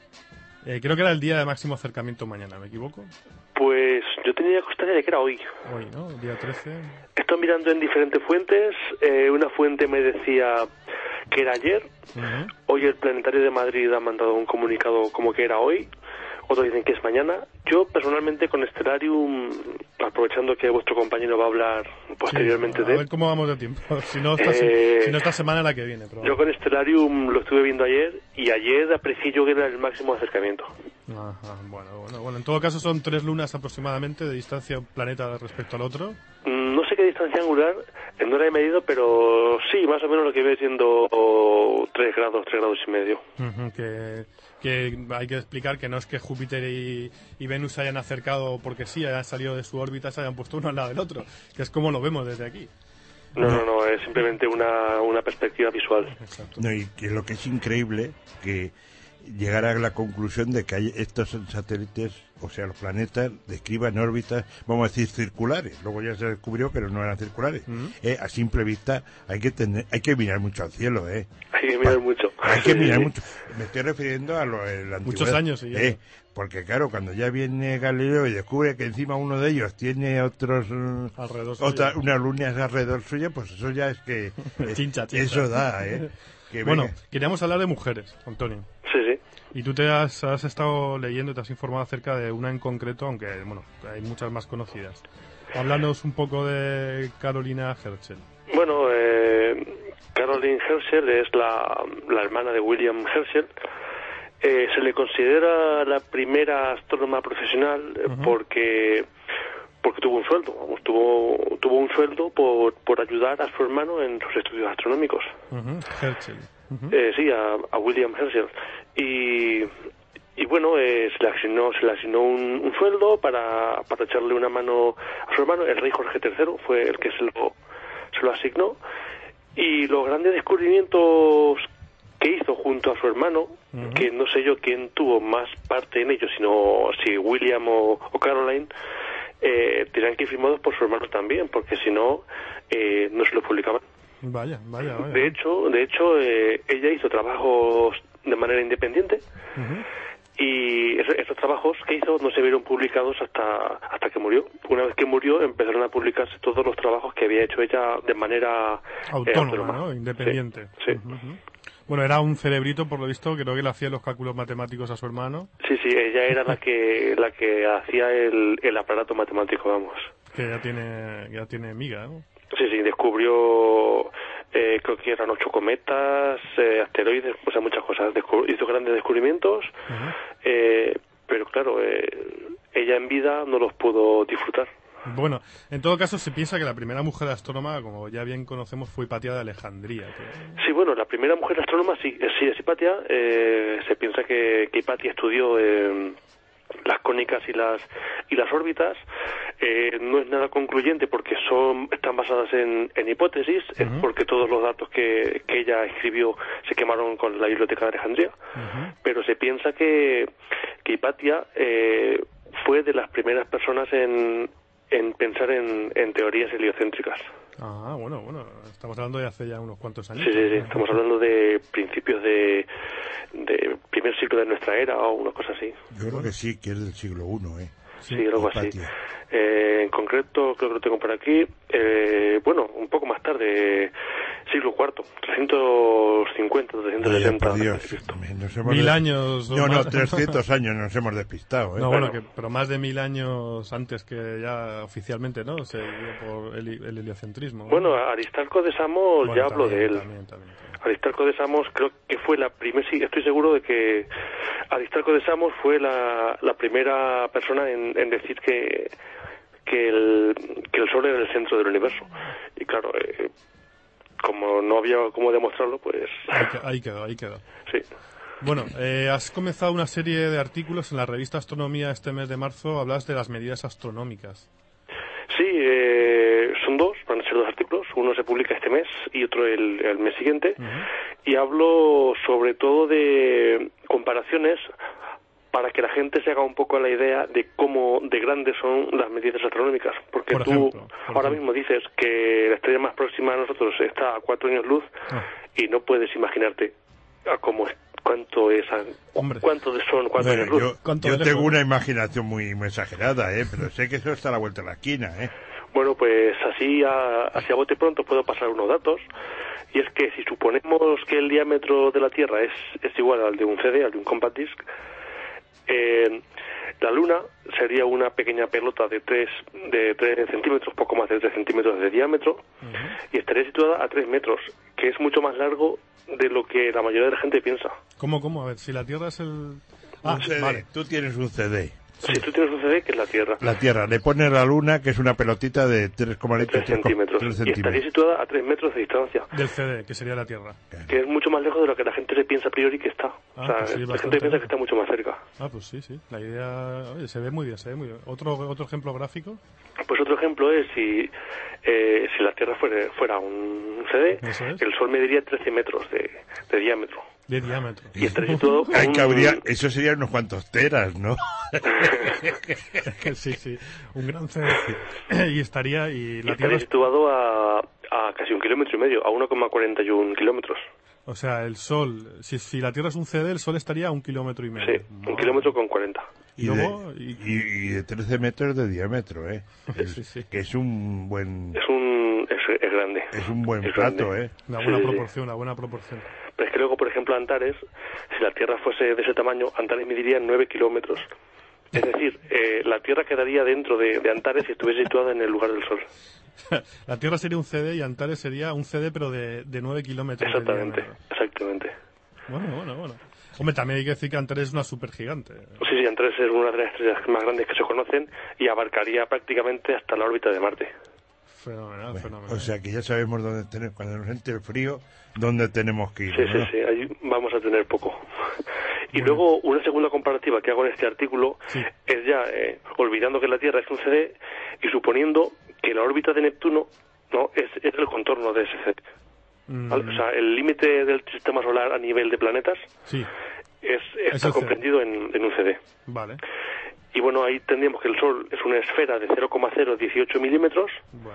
B: Eh, creo que era el día de máximo acercamiento mañana, ¿me equivoco?
H: Pues yo tenía constancia de que era hoy.
B: Hoy, ¿no? El día trece.
H: Estoy mirando en diferentes fuentes. Eh, una fuente me decía que era ayer. Uh-huh. Hoy el Planetario de Madrid ha mandado un comunicado como que era hoy. Otros dicen que es mañana. Yo personalmente con Stellarium, aprovechando que vuestro compañero va a hablar posteriormente
B: sí,
H: de...
B: A ver cómo vamos de tiempo. Si no, esta, eh, si no esta semana la que viene. Pero...
H: Yo con Stellarium lo estuve viendo ayer y ayer aprecié yo que era el máximo acercamiento.
B: Ajá, bueno, bueno, bueno. En todo caso son tres lunas aproximadamente de distancia un planeta respecto al otro.
H: No sé qué distancia angular, no la he medido, pero sí, más o menos lo que viene siendo oh, tres grados, tres grados y medio.
B: Uh-huh, que, que hay que explicar que no es que Júpiter y, y Venus se hayan acercado porque sí, hayan salido de su órbita, se hayan puesto uno al lado del otro, que es como lo vemos desde aquí.
H: No, no, no, es simplemente una, una perspectiva visual.
B: Exacto.
D: No, y que lo que es increíble, que llegar a la conclusión de que hay estos satélites, o sea, los planetas, describan órbitas, vamos a decir, circulares. Luego ya se descubrió que no eran circulares. Uh-huh. Eh, a simple vista hay que tener, hay que mirar mucho al cielo, ¿eh?
H: Hay que mirar pa- mucho.
D: Hay que mirar mucho. Me estoy refiriendo a lo de la antigüedad.
B: Muchos años, sí.
D: Eh, porque claro, cuando ya viene Galileo y descubre que encima uno de ellos tiene otros
B: alrededor
D: otra, unas lunas alrededor suya, pues eso ya es que es,
B: chincha, chincha.
D: Eso da, ¿eh?
B: Que bueno, venga. Queríamos hablar de mujeres, Antonio.
H: Sí, sí.
B: Y tú te has, has estado leyendo y te has informado acerca de una en concreto, aunque bueno, hay muchas más conocidas. Háblanos un poco de Carolina Herschel.
H: Bueno, eh, Caroline Herschel es la, la hermana de William Herschel. Eh, se le considera la primera astrónoma profesional eh, uh-huh. porque porque tuvo un sueldo, vamos, tuvo tuvo un sueldo por por ayudar a su hermano en sus estudios astronómicos.
B: Uh-huh. Herschel. Uh-huh.
H: Eh, sí, a, a William Herschel. Y y bueno, eh, se le asignó se le asignó un, un sueldo para para echarle una mano a su hermano. El rey Jorge tercero fue el que se lo se lo asignó. Y los grandes descubrimientos que hizo junto a su hermano, uh-huh. que no sé yo quién tuvo más parte en ello, sino si William o, o Caroline, eh, tenían que ir firmados por su hermano también, porque si no, eh, no se los publicaban.
B: Vaya, vaya, vaya.
H: De hecho, de hecho eh, ella hizo trabajos de manera independiente. Uh-huh. Y esos, esos trabajos que hizo no se vieron publicados hasta hasta que murió. Una vez que murió empezaron a publicarse todos los trabajos que había hecho ella de manera
B: autónoma, eh, autónoma. ¿no? Independiente.
H: Sí. sí.
B: Uh-huh. Bueno, era un cerebrito, por lo visto, creo que le hacía los cálculos matemáticos a su hermano.
H: Sí, sí, ella era la que la que hacía el, el aparato matemático, vamos.
B: Que ya tiene ya tiene miga, ¿no?
H: Sí, sí, descubrió, eh, creo que eran ocho cometas, eh, asteroides, o sea, muchas cosas. Descub- hizo grandes descubrimientos, uh-huh. eh, pero claro, eh, ella en vida no los pudo disfrutar.
B: Bueno, en todo caso se piensa que la primera mujer astrónoma, como ya bien conocemos, fue Hipatia de Alejandría. Que...
H: Sí, bueno, la primera mujer astrónoma sí, sí es Hipatia. Eh, se piensa que, que Hipatia estudió eh, las cónicas y las y las órbitas. Eh, no es nada concluyente porque son están basadas en, en hipótesis, uh-huh. porque todos los datos que, que ella escribió se quemaron con la biblioteca de Alejandría. Uh-huh. Pero se piensa que, que Hipatia eh, fue de las primeras personas en en pensar en, en teorías heliocéntricas.
B: Ah, bueno, bueno, estamos hablando de hace ya unos cuantos años.
H: Sí, sí, sí, estamos hablando de principios de, de primer siglo de nuestra era o una cosa así.
D: Yo creo que sí, que es del siglo primero, ¿eh?
H: Sí, sí algo así. Eh, en concreto, creo que lo tengo por aquí, eh, bueno, un poco más tarde, siglo cuarto, trescientos cincuenta, trescientos setenta.
D: Ay, Dios, nos hemos
B: mil
D: de...
B: años.
D: No, no, trescientos años nos hemos despistado, ¿eh?
B: No, bueno, que, pero más de mil años antes que ya oficialmente, ¿no? Se dio por el, el heliocentrismo, ¿no?
H: Bueno, Aristarco de Samos, bueno, ya hablo de él.
B: También, también, también.
H: Aristarco de Samos creo que fue la primera, sí, estoy seguro de que Aristarco de Samos fue la, la primera persona en, en decir que que el, que el Sol era el centro del universo. Y claro, eh, como no había cómo demostrarlo, pues...
B: Ahí quedó, ahí quedó.
H: Sí.
B: Bueno, eh, has comenzado una serie de artículos en la revista Astronomía este mes de marzo, hablas de las medidas astronómicas.
H: Sí, eh, son dos, van a ser dos artículos, uno se publica este mes y otro el, el mes siguiente, uh-huh. y hablo sobre todo de comparaciones para que la gente se haga un poco la idea de cómo de grandes son las medidas astronómicas, porque
B: por
H: tú
B: ejemplo, por
H: ahora
B: ejemplo.
H: mismo dices que la estrella más próxima a nosotros está a cuatro años luz, ah. y no puedes imaginarte a cómo es, cuánto es, a, cuánto son cuatro
D: bueno,
H: años luz.
D: Yo, yo tengo una imaginación muy, muy exagerada, ¿eh? Pero sé que eso está a la vuelta de la esquina, ¿eh?
H: Bueno, pues así a, así a bote pronto puedo pasar unos datos, y es que si suponemos que el diámetro de la Tierra es, es igual al de un C D, al de un compact disc, Eh, la Luna sería una pequeña pelota de tres de tres centímetros, poco más de tres centímetros de diámetro, uh-huh. y estaría situada a tres metros, que es mucho más largo de lo que la mayoría de la gente piensa.
B: ¿Cómo, cómo? A ver, si la Tierra es el...
D: Ah, un C D. Vale. Tú tienes un C D.
H: Sí, sí, tú tienes un C D que es la Tierra.
D: La Tierra. Le pones la Luna, que es una pelotita de tres coma
H: tres centímetros. Y estaría situada a tres metros de distancia.
B: Del C D, que sería la Tierra.
H: Que es mucho más lejos de lo que la gente se piensa a priori que está. Ah, o sea, pues sí, la gente piensa que está mucho más cerca.
B: Ah, pues sí, sí. La idea... Oye, se ve muy bien, se ve muy bien. ¿Otro, otro ejemplo gráfico?
H: Pues otro ejemplo es si, eh, si la Tierra fuera, fuera un C D, ¿eso es? El Sol mediría trece metros de, de diámetro.
B: De diámetro.
H: Y estaría todo
D: Ay, un... habría, eso serían unos cuantos teras, ¿no?
B: Sí, sí, un gran C D. Y estaría... Y la
H: y
B: Tierra
H: estaría situado a, a casi un kilómetro y medio, a uno coma cuarenta y uno kilómetros.
B: O sea, el Sol, si, si la Tierra es un C D, el Sol estaría a un kilómetro y medio.
H: Sí, un oh. kilómetro con cuarenta.
D: Y, luego, de, y, y de trece metros de diámetro, ¿eh? Es,
B: sí, sí.
D: Que es un buen...
H: Es un... es, es grande.
D: Es un buen
H: es
D: plato,
H: grande.
D: ¿eh?
B: Una buena
H: sí,
B: proporción,
H: sí.
B: una buena proporción.
H: Pero es que luego, por ejemplo, Antares, si la Tierra fuese de ese tamaño, Antares mediría nueve kilómetros. Es decir, eh, la Tierra quedaría dentro de, de Antares si estuviese situada en el lugar del Sol.
B: La Tierra sería un C D y Antares sería un C D, pero de, de nueve kilómetros.
H: Exactamente, exactamente.
B: Bueno, bueno, bueno. Hombre, también hay que decir que Antares es una supergigante.
H: Sí, sí, Antares es una de las estrellas más grandes que se conocen y abarcaría prácticamente hasta la órbita de Marte.
B: Fenomenal,
D: bueno,
B: fenomenal.
D: O sea que ya sabemos dónde tener, cuando nos entre el frío, dónde tenemos que ir.
H: Sí,
D: ¿no?
H: sí, sí, ahí vamos a tener poco. Y bueno. Luego, una segunda comparativa que hago en este artículo sí. es ya, eh, olvidando que la Tierra es un C D y suponiendo que la órbita de Neptuno no es, es el contorno de ese C D. Mm. ¿Vale? O sea, el límite del sistema solar a nivel de planetas
B: sí.
H: es, está es comprendido en, en un C D.
B: Vale.
H: Y bueno, ahí tendríamos que el Sol es una esfera de cero coma cero dieciocho milímetros.
B: Bueno.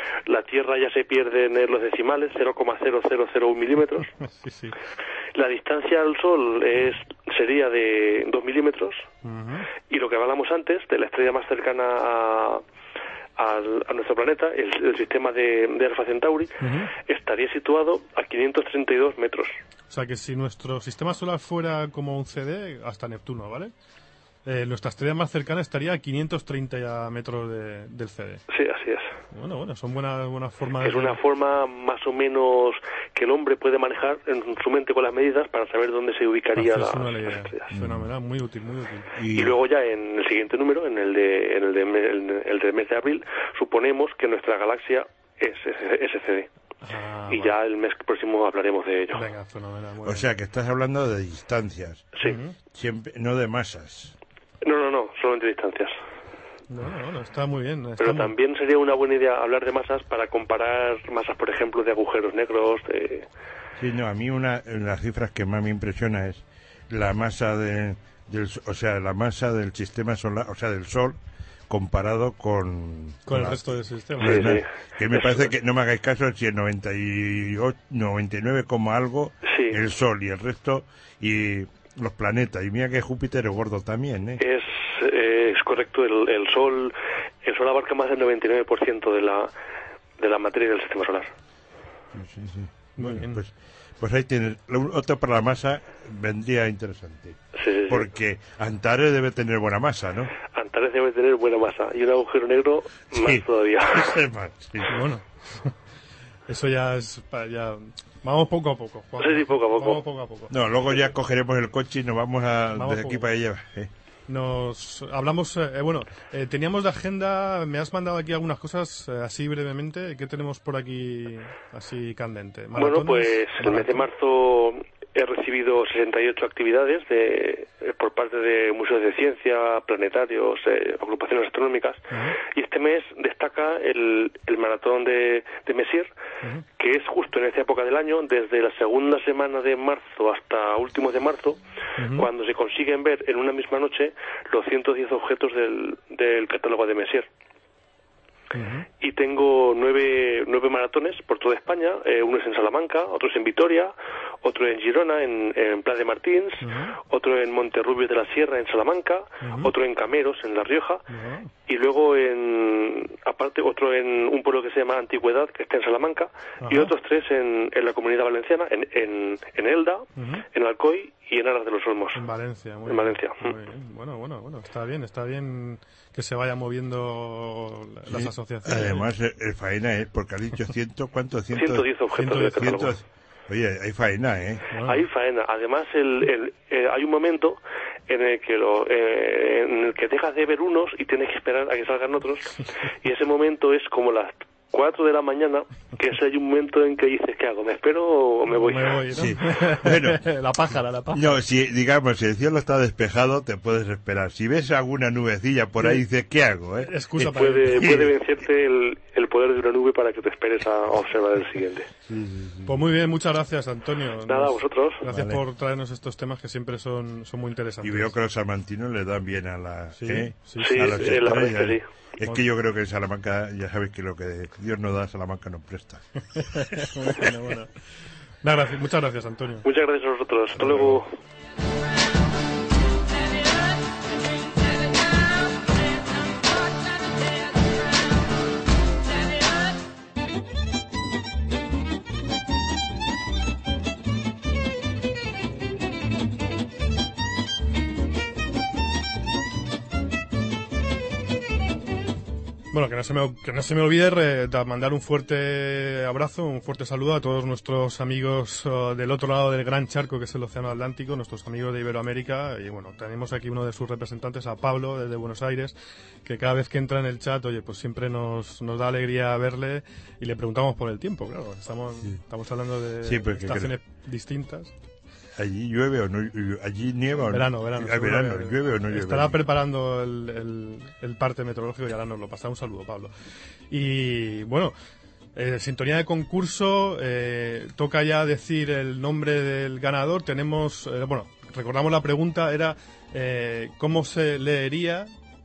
H: la Tierra ya se pierde en los decimales, cero coma cero cero cero uno milímetros.
B: Sí, sí.
H: La distancia al Sol es sería de dos milímetros. Uh-huh. Y lo que hablamos antes, de la estrella más cercana a, a, a nuestro planeta, el, el sistema de, de Alfa Centauri, uh-huh. estaría situado a quinientos treinta y dos metros.
B: O sea que si nuestro sistema solar fuera como un C D, hasta Neptuno, ¿vale? Eh, nuestra estrella más cercana estaría a quinientos treinta metros de, del C D.
H: Sí, así es.
B: Bueno, bueno, son buenas buenas formas de...
H: Es una forma más o menos que el hombre puede manejar en su mente con las medidas para saber dónde se ubicaría la, las estrellas.
B: Fenomenal, muy útil, muy útil.
H: Y... y luego ya en el siguiente número, en el de en el de en el del mes de abril, suponemos que nuestra galaxia es ese C D. Ah, y vale. Ya el mes próximo hablaremos de ello.
B: Venga, fenomenal, muy
D: o
B: bien.
D: sea que estás hablando de distancias.
H: Sí.
D: Uh-huh. Siempre, no de masas.
H: No, no, no, solamente distancias.
B: No, no, no, está muy bien. Está
H: Pero
B: muy...
H: también sería una buena idea hablar de masas para comparar masas, por ejemplo, de agujeros negros. De...
D: Sí, no, a mí una de las cifras que más me impresiona es la masa de, del, o sea, la masa del sistema solar, o sea, del Sol, comparado con...
B: Con, con el la, resto del sistema.
H: Sí, sí.
D: Que me parece que, no me hagáis caso, si el noventa y ocho, noventa y nueve, algo,
H: sí.
D: el Sol y el resto, y los planetas. Y mira que Júpiter es gordo también, ¿eh?
H: Es, eh, es correcto, el, el Sol el Sol abarca más del noventa y nueve por ciento de la, de la materia del sistema solar.
D: Sí, sí. Muy bueno, bien. Pues, pues ahí tienes. Otro para la masa vendría interesante.
H: Sí, sí,
D: porque
H: sí.
D: Antares debe tener buena masa, ¿no?
H: Antares debe tener buena masa. Y un agujero negro
D: sí.
H: más todavía.
B: más, sí. Bueno, eso ya es... Ya... Vamos poco a poco.
H: Juan. Sí, sí, poco a poco.
B: Vamos poco a poco.
D: No, luego ya cogeremos el coche y nos vamos, a, vamos desde aquí para allá. ¿eh?
B: Nos hablamos, eh, bueno, eh, teníamos de agenda, me has mandado aquí algunas cosas eh, así brevemente. ¿Qué tenemos por aquí así candente?
H: Bueno, pues el mes de marzo he recibido sesenta y ocho actividades de, por parte de museos de ciencia, planetarios, eh, agrupaciones astronómicas, uh-huh. y este mes destaca el, el maratón de, de Messier, uh-huh. que es justo en esta época del año, desde la segunda semana de marzo hasta últimos de marzo, uh-huh. cuando se consiguen ver en una misma noche los ciento diez objetos del, del catálogo de Messier. Uh-huh. Y tengo nueve, nueve maratones por toda España. Eh, uno es en Salamanca, otro es en Vitoria, otro en Girona, en, en Pla de Martins, uh-huh. otro en Monterrubio de la Sierra, en Salamanca, uh-huh. otro en Cameros, en La Rioja, uh-huh. y luego en, aparte, otro en un pueblo que se llama Antigüedad, que está en Salamanca, uh-huh. y otros tres en, en la Comunidad Valenciana, en, en, en Elda, uh-huh. en Alcoy y en Aras de los Olmos.
B: En Valencia, muy
H: en
B: bien.
H: Valencia.
B: Muy bien. Bueno, bueno, bueno, está bien, está bien que se vaya moviendo las sí, asociaciones.
D: Además, el, el faena es, porque ha dicho ciento, ¿cuánto? Ciento,
H: ciento diez objetos de catálogo.
D: Oye, hay faena, ¿eh?
H: Bueno. Hay faena. Además, el, el, eh, hay un momento en el que lo, eh, en el que dejas de ver unos y tienes que esperar a que salgan otros, y ese momento es como las cuatro de la mañana, que ese hay un momento en que dices, ¿qué hago? ¿Me espero o me voy?
B: Me voy, ¿no?
D: Sí. Bueno,
B: la pájara, la pájara.
D: No, si, digamos, si el cielo está despejado, te puedes esperar. Si ves alguna nubecilla por ahí, dices, ¿qué hago? Eh?
B: Excusa
H: para puede, puede vencerte el, el poder de una nube para que te esperes a observar el siguiente.
B: Sí, sí, sí. Pues muy bien, muchas gracias, Antonio.
H: Nada,
B: Nos,
H: a vosotros.
B: Gracias
D: vale.
B: por traernos estos temas que siempre son, son muy interesantes.
D: Y veo que los salmantinos le dan bien a la...
B: Sí,
D: ¿eh?
B: sí,
H: sí,
D: a
H: sí, la verdad que sí.
D: Es que yo creo que en Salamanca, ya sabéis que lo que Dios no da, Salamanca nos presta.
B: bueno, bueno. No, gracias, muchas gracias, Antonio.
H: Muchas gracias a vosotros. Hasta luego.
B: Bueno, que no se me, que no se me olvide re, de mandar un fuerte abrazo, un fuerte saludo a todos nuestros amigos uh, del otro lado del gran charco que es el Océano Atlántico, nuestros amigos de Iberoamérica. Y bueno, tenemos aquí uno de sus representantes, a Pablo, desde Buenos Aires, que cada vez que entra en el chat, oye, pues siempre nos, nos da alegría verle y le preguntamos por el tiempo, claro. Estamos, sí. estamos hablando de
D: sí,
B: estaciones
D: creo.
B: distintas.
D: Allí llueve o no, allí nieva o no.
B: Verano, verano.
D: Ah, verano, llueve o no llueve.
B: Estará preparando el, el, el parte meteorológico y ahora nos lo pasa. Un saludo, Pablo. Y bueno, eh, sintonía de concurso, eh, toca ya decir el nombre del ganador. Tenemos, eh, bueno, recordamos la pregunta, era eh, ¿cómo se leería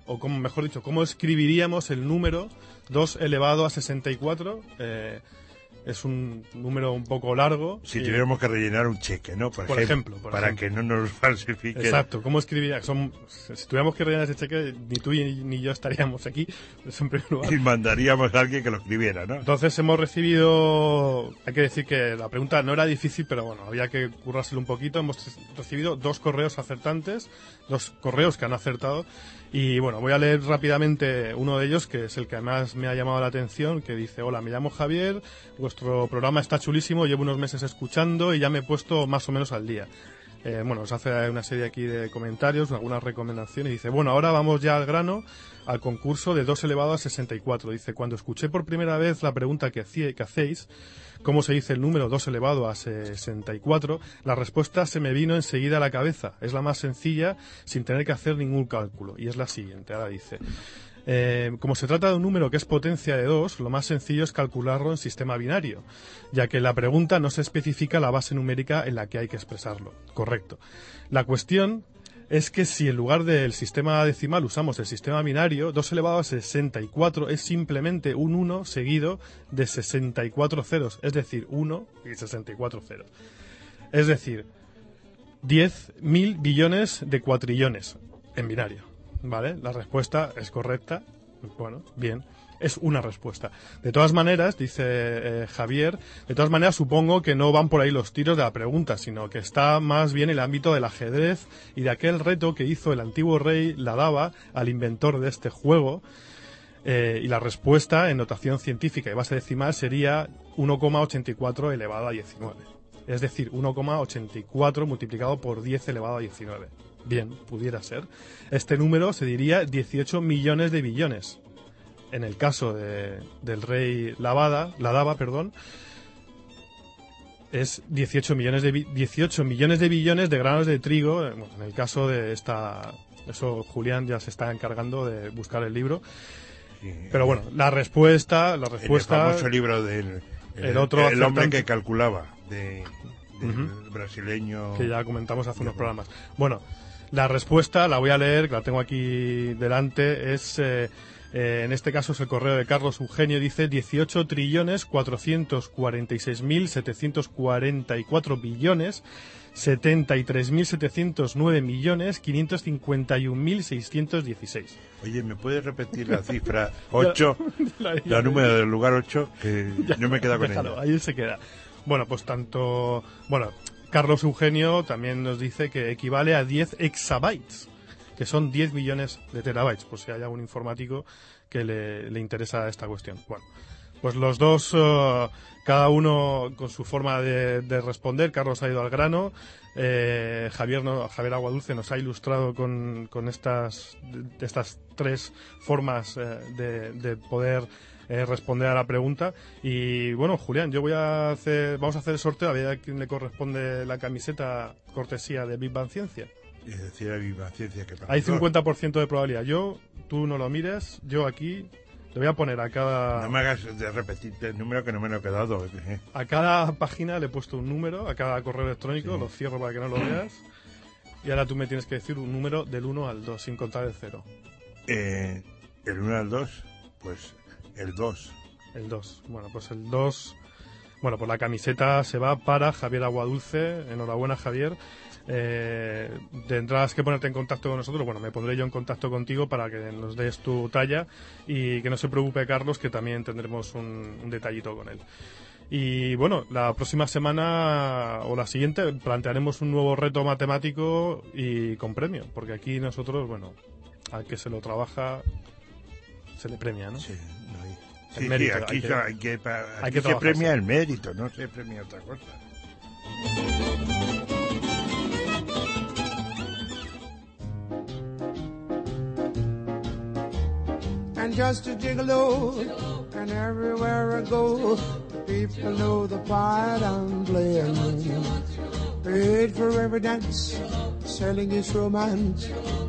B: o como mejor dicho, cómo escribiríamos el número dos elevado a sesenta y cuatro. Eh, es un número un poco largo.
D: Si
B: y,
D: tuviéramos que rellenar un cheque, ¿no? Por,
B: por ejemplo,
D: ejemplo.
B: Por
D: para
B: ejemplo.
D: que no nos falsifiquen.
B: Exacto. ¿Cómo escribiría? Son, si tuviéramos que rellenar ese cheque, ni tú ni yo estaríamos aquí, en primer lugar.
D: Y mandaríamos a alguien que lo escribiera, ¿no?
B: Entonces hemos recibido, hay que decir que la pregunta no era difícil, pero bueno, había que currárselo un poquito. Hemos recibido dos correos acertantes, dos correos que han acertado. Y bueno, voy a leer rápidamente uno de ellos, que es el que más me ha llamado la atención, que dice: hola, me llamo Javier, vuestro programa está chulísimo, llevo unos meses escuchando y ya me he puesto más o menos al día. Eh, bueno, os hace una serie aquí de comentarios, algunas recomendaciones, y dice: bueno, ahora vamos ya al grano, al concurso de dos elevado a sesenta y cuatro. Dice: cuando escuché por primera vez la pregunta que, hacía, que hacéis, ¿cómo se dice el número dos elevado a sesenta y cuatro? La respuesta se me vino enseguida a la cabeza. Es la más sencilla, sin tener que hacer ningún cálculo. Y es la siguiente. Ahora dice: eh, como se trata de un número que es potencia de dos, lo más sencillo es calcularlo en sistema binario, ya que en la pregunta no se especifica la base numérica en la que hay que expresarlo. Correcto. La cuestión es que si en lugar del sistema decimal usamos el sistema binario, dos elevado a sesenta y cuatro es simplemente un uno seguido de sesenta y cuatro ceros, es decir, uno y sesenta y cuatro ceros. Es decir, diez mil billones de cuatrillones en binario, ¿vale? La respuesta es correcta. Bueno, bien. Es una respuesta. De todas maneras, dice eh, Javier, de todas maneras supongo que no van por ahí los tiros de la pregunta, sino que está más bien el ámbito del ajedrez y de aquel reto que hizo el antiguo rey Ladava al inventor de este juego. Eh, y la respuesta en notación científica y base decimal sería uno coma ochenta y cuatro elevado a diecinueve. Es decir, uno coma ochenta y cuatro multiplicado por diez elevado a diecinueve. Bien, pudiera ser. Este número se diría dieciocho millones de billones. En el caso de, del rey Lavada, Ladava, perdón, es dieciocho millones de dieciocho millones de billones de granos de trigo. Bueno, en el caso de esta, eso Julián ya se está encargando de buscar el libro. Sí, pero bueno, la respuesta, la respuesta.
D: En el famoso libro del el,
B: el otro
D: el hombre que calculaba de, del
B: uh-huh.
D: brasileño
B: que ya comentamos hace unos programas. Bueno, la respuesta la voy a leer, que la tengo aquí delante, es eh, Eh, en este caso es el correo de Carlos Eugenio, dice dieciocho trillones cuatrocientos cuarenta y seis mil setecientos cuarenta y cuatro billones setenta y tres mil setecientos nueve millones quinientos cincuenta y un mil seiscientos dieciséis.
D: Oye, ¿me puedes repetir la cifra ocho? la, la, la número del lugar ocho, que ya, no me queda con
B: déjalo,
D: ella.
B: Ahí se queda. Bueno, pues tanto... Bueno, Carlos Eugenio también nos dice que equivale a diez exabytes, que son diez millones de terabytes, por si hay algún informático que le, le interesa esta cuestión. Bueno, pues los dos, uh, cada uno con su forma de, de responder. Carlos ha ido al grano, eh, Javier, no, Javier Aguadulce nos ha ilustrado con, con estas, de, estas tres formas eh, de, de poder eh, responder a la pregunta. Y bueno, Julián, yo voy a hacer, vamos a hacer el sorteo, a ver a quién le corresponde la camiseta cortesía de Big Bang Ciencia.
D: Es decir, la misma ciencia que
B: hay cincuenta por ciento de probabilidad. Yo, tú no lo mires, yo aquí le voy a poner a cada...
D: No me hagas de repetir el número que no me lo he quedado. ¿eh?
B: A cada página le he puesto un número, a cada correo electrónico, sí. Lo cierro para que no lo veas. Y ahora tú me tienes que decir un número del uno al dos, sin contar el cero.
D: Eh, el uno al dos, pues el dos.
B: El dos. Bueno, pues el dos... Bueno, pues la camiseta se va para Javier Aguadulce. Enhorabuena, Javier. Eh, tendrás que ponerte en contacto con nosotros. Bueno, me pondré yo en contacto contigo para que nos des tu talla y que no se preocupe Carlos, que también tendremos un, un detallito con él. Y bueno, la próxima semana o la siguiente plantearemos un nuevo reto matemático y con premio, porque aquí nosotros, bueno, al que se lo trabaja se le premia, ¿no?
D: Sí, no hay...
B: El
D: sí,
B: mérito,
D: sí, aquí,
B: hay que,
D: hay que, aquí
B: hay que
D: se premia el mérito, no se premia otra cosa.
F: And just a gigolo, and everywhere I go, people know the part I'm playing. Paid for every dance, selling his romance.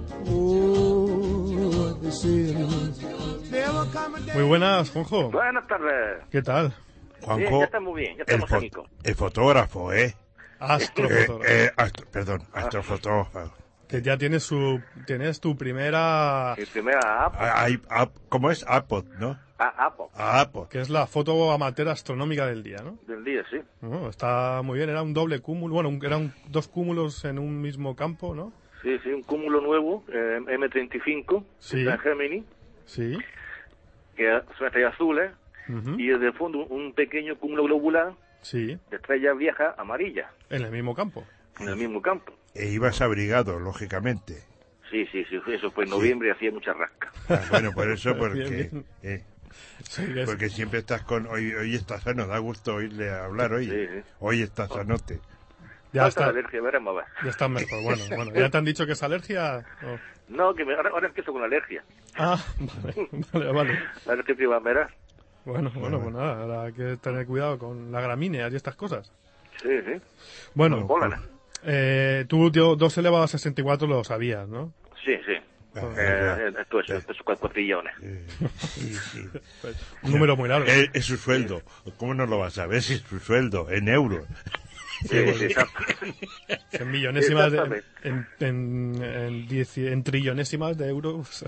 F: Oh, the sin.
B: Muy buenas, Juanjo.
I: Buenas tardes.
B: ¿Qué tal?
D: Juanjo,
I: bien, ya estamos bien, ya estamos
D: el,
I: aquí.
D: el fotógrafo, ¿eh?
B: Astrofotógrafo.
D: Eh, eh, astro, perdón, astrofotógrafo.
B: Que ya tienes su tienes tu primera...
I: Mi primera app.
D: Ah, hay- ah, ¿Cómo es? Apod, ¿no?
I: Ah, Apple.
D: Apod.
B: Que es la foto amateur astronómica del día, ¿no?
I: Del día, sí.
B: Bueno, está muy bien, era un doble cúmulo, bueno, un- eran dos cúmulos en un mismo campo, ¿no?
I: Sí, sí, un cúmulo nuevo, eh, eme treinta y cinco,
B: Sí.
I: está en Gemini,
B: Sí.
I: que son estrellas azules,
B: Ujú.
I: y desde el fondo un pequeño cúmulo globular
B: Sí,
I: de estrellas viejas amarillas,
B: en el mismo campo.
I: en el mismo campo.
D: E ibas abrigado, lógicamente.
I: Sí, sí, sí, eso fue en noviembre y hacía mucha rasca.
D: Ah, bueno, por eso,
B: Bien,
D: porque...
B: bien.
D: eh,
B: Sí, es-
D: porque siempre estás con... Hoy, hoy estás sano, da gusto oírle hablar hoy.
I: Sí, sí.
D: Hoy estás sanote.
B: ya
I: Falta
B: está,
I: la alergia, veremos a ver.
B: ya está mejor. Bueno, bueno, ¿ya te han dicho que es alergia? o-
I: No, que me, ahora, ahora empiezo con la alergia.
B: Ah, vale, vale, vale.
I: La alergia primavera.
B: Bueno, bueno, pues nada, ahora hay que tener cuidado con las gramíneas y estas cosas.
I: Sí, sí.
B: Bueno,
I: Póngala.
B: eh, tú yo, dos elevado a sesenta y cuatro lo sabías, ¿no?
I: Sí, sí.
D: Ah,
I: Eh, esto es, esto es cuatro trillones.
D: Eh, sí, sí.
B: Un número muy largo.
D: Es, es su sueldo. ¿Cómo no lo vas a ver si es su sueldo? En euros.
I: Sí, sí, exacto.
B: En millonésimas de,
I: Exactamente.
B: en, en, en, dieci- en trillonésimas de euros.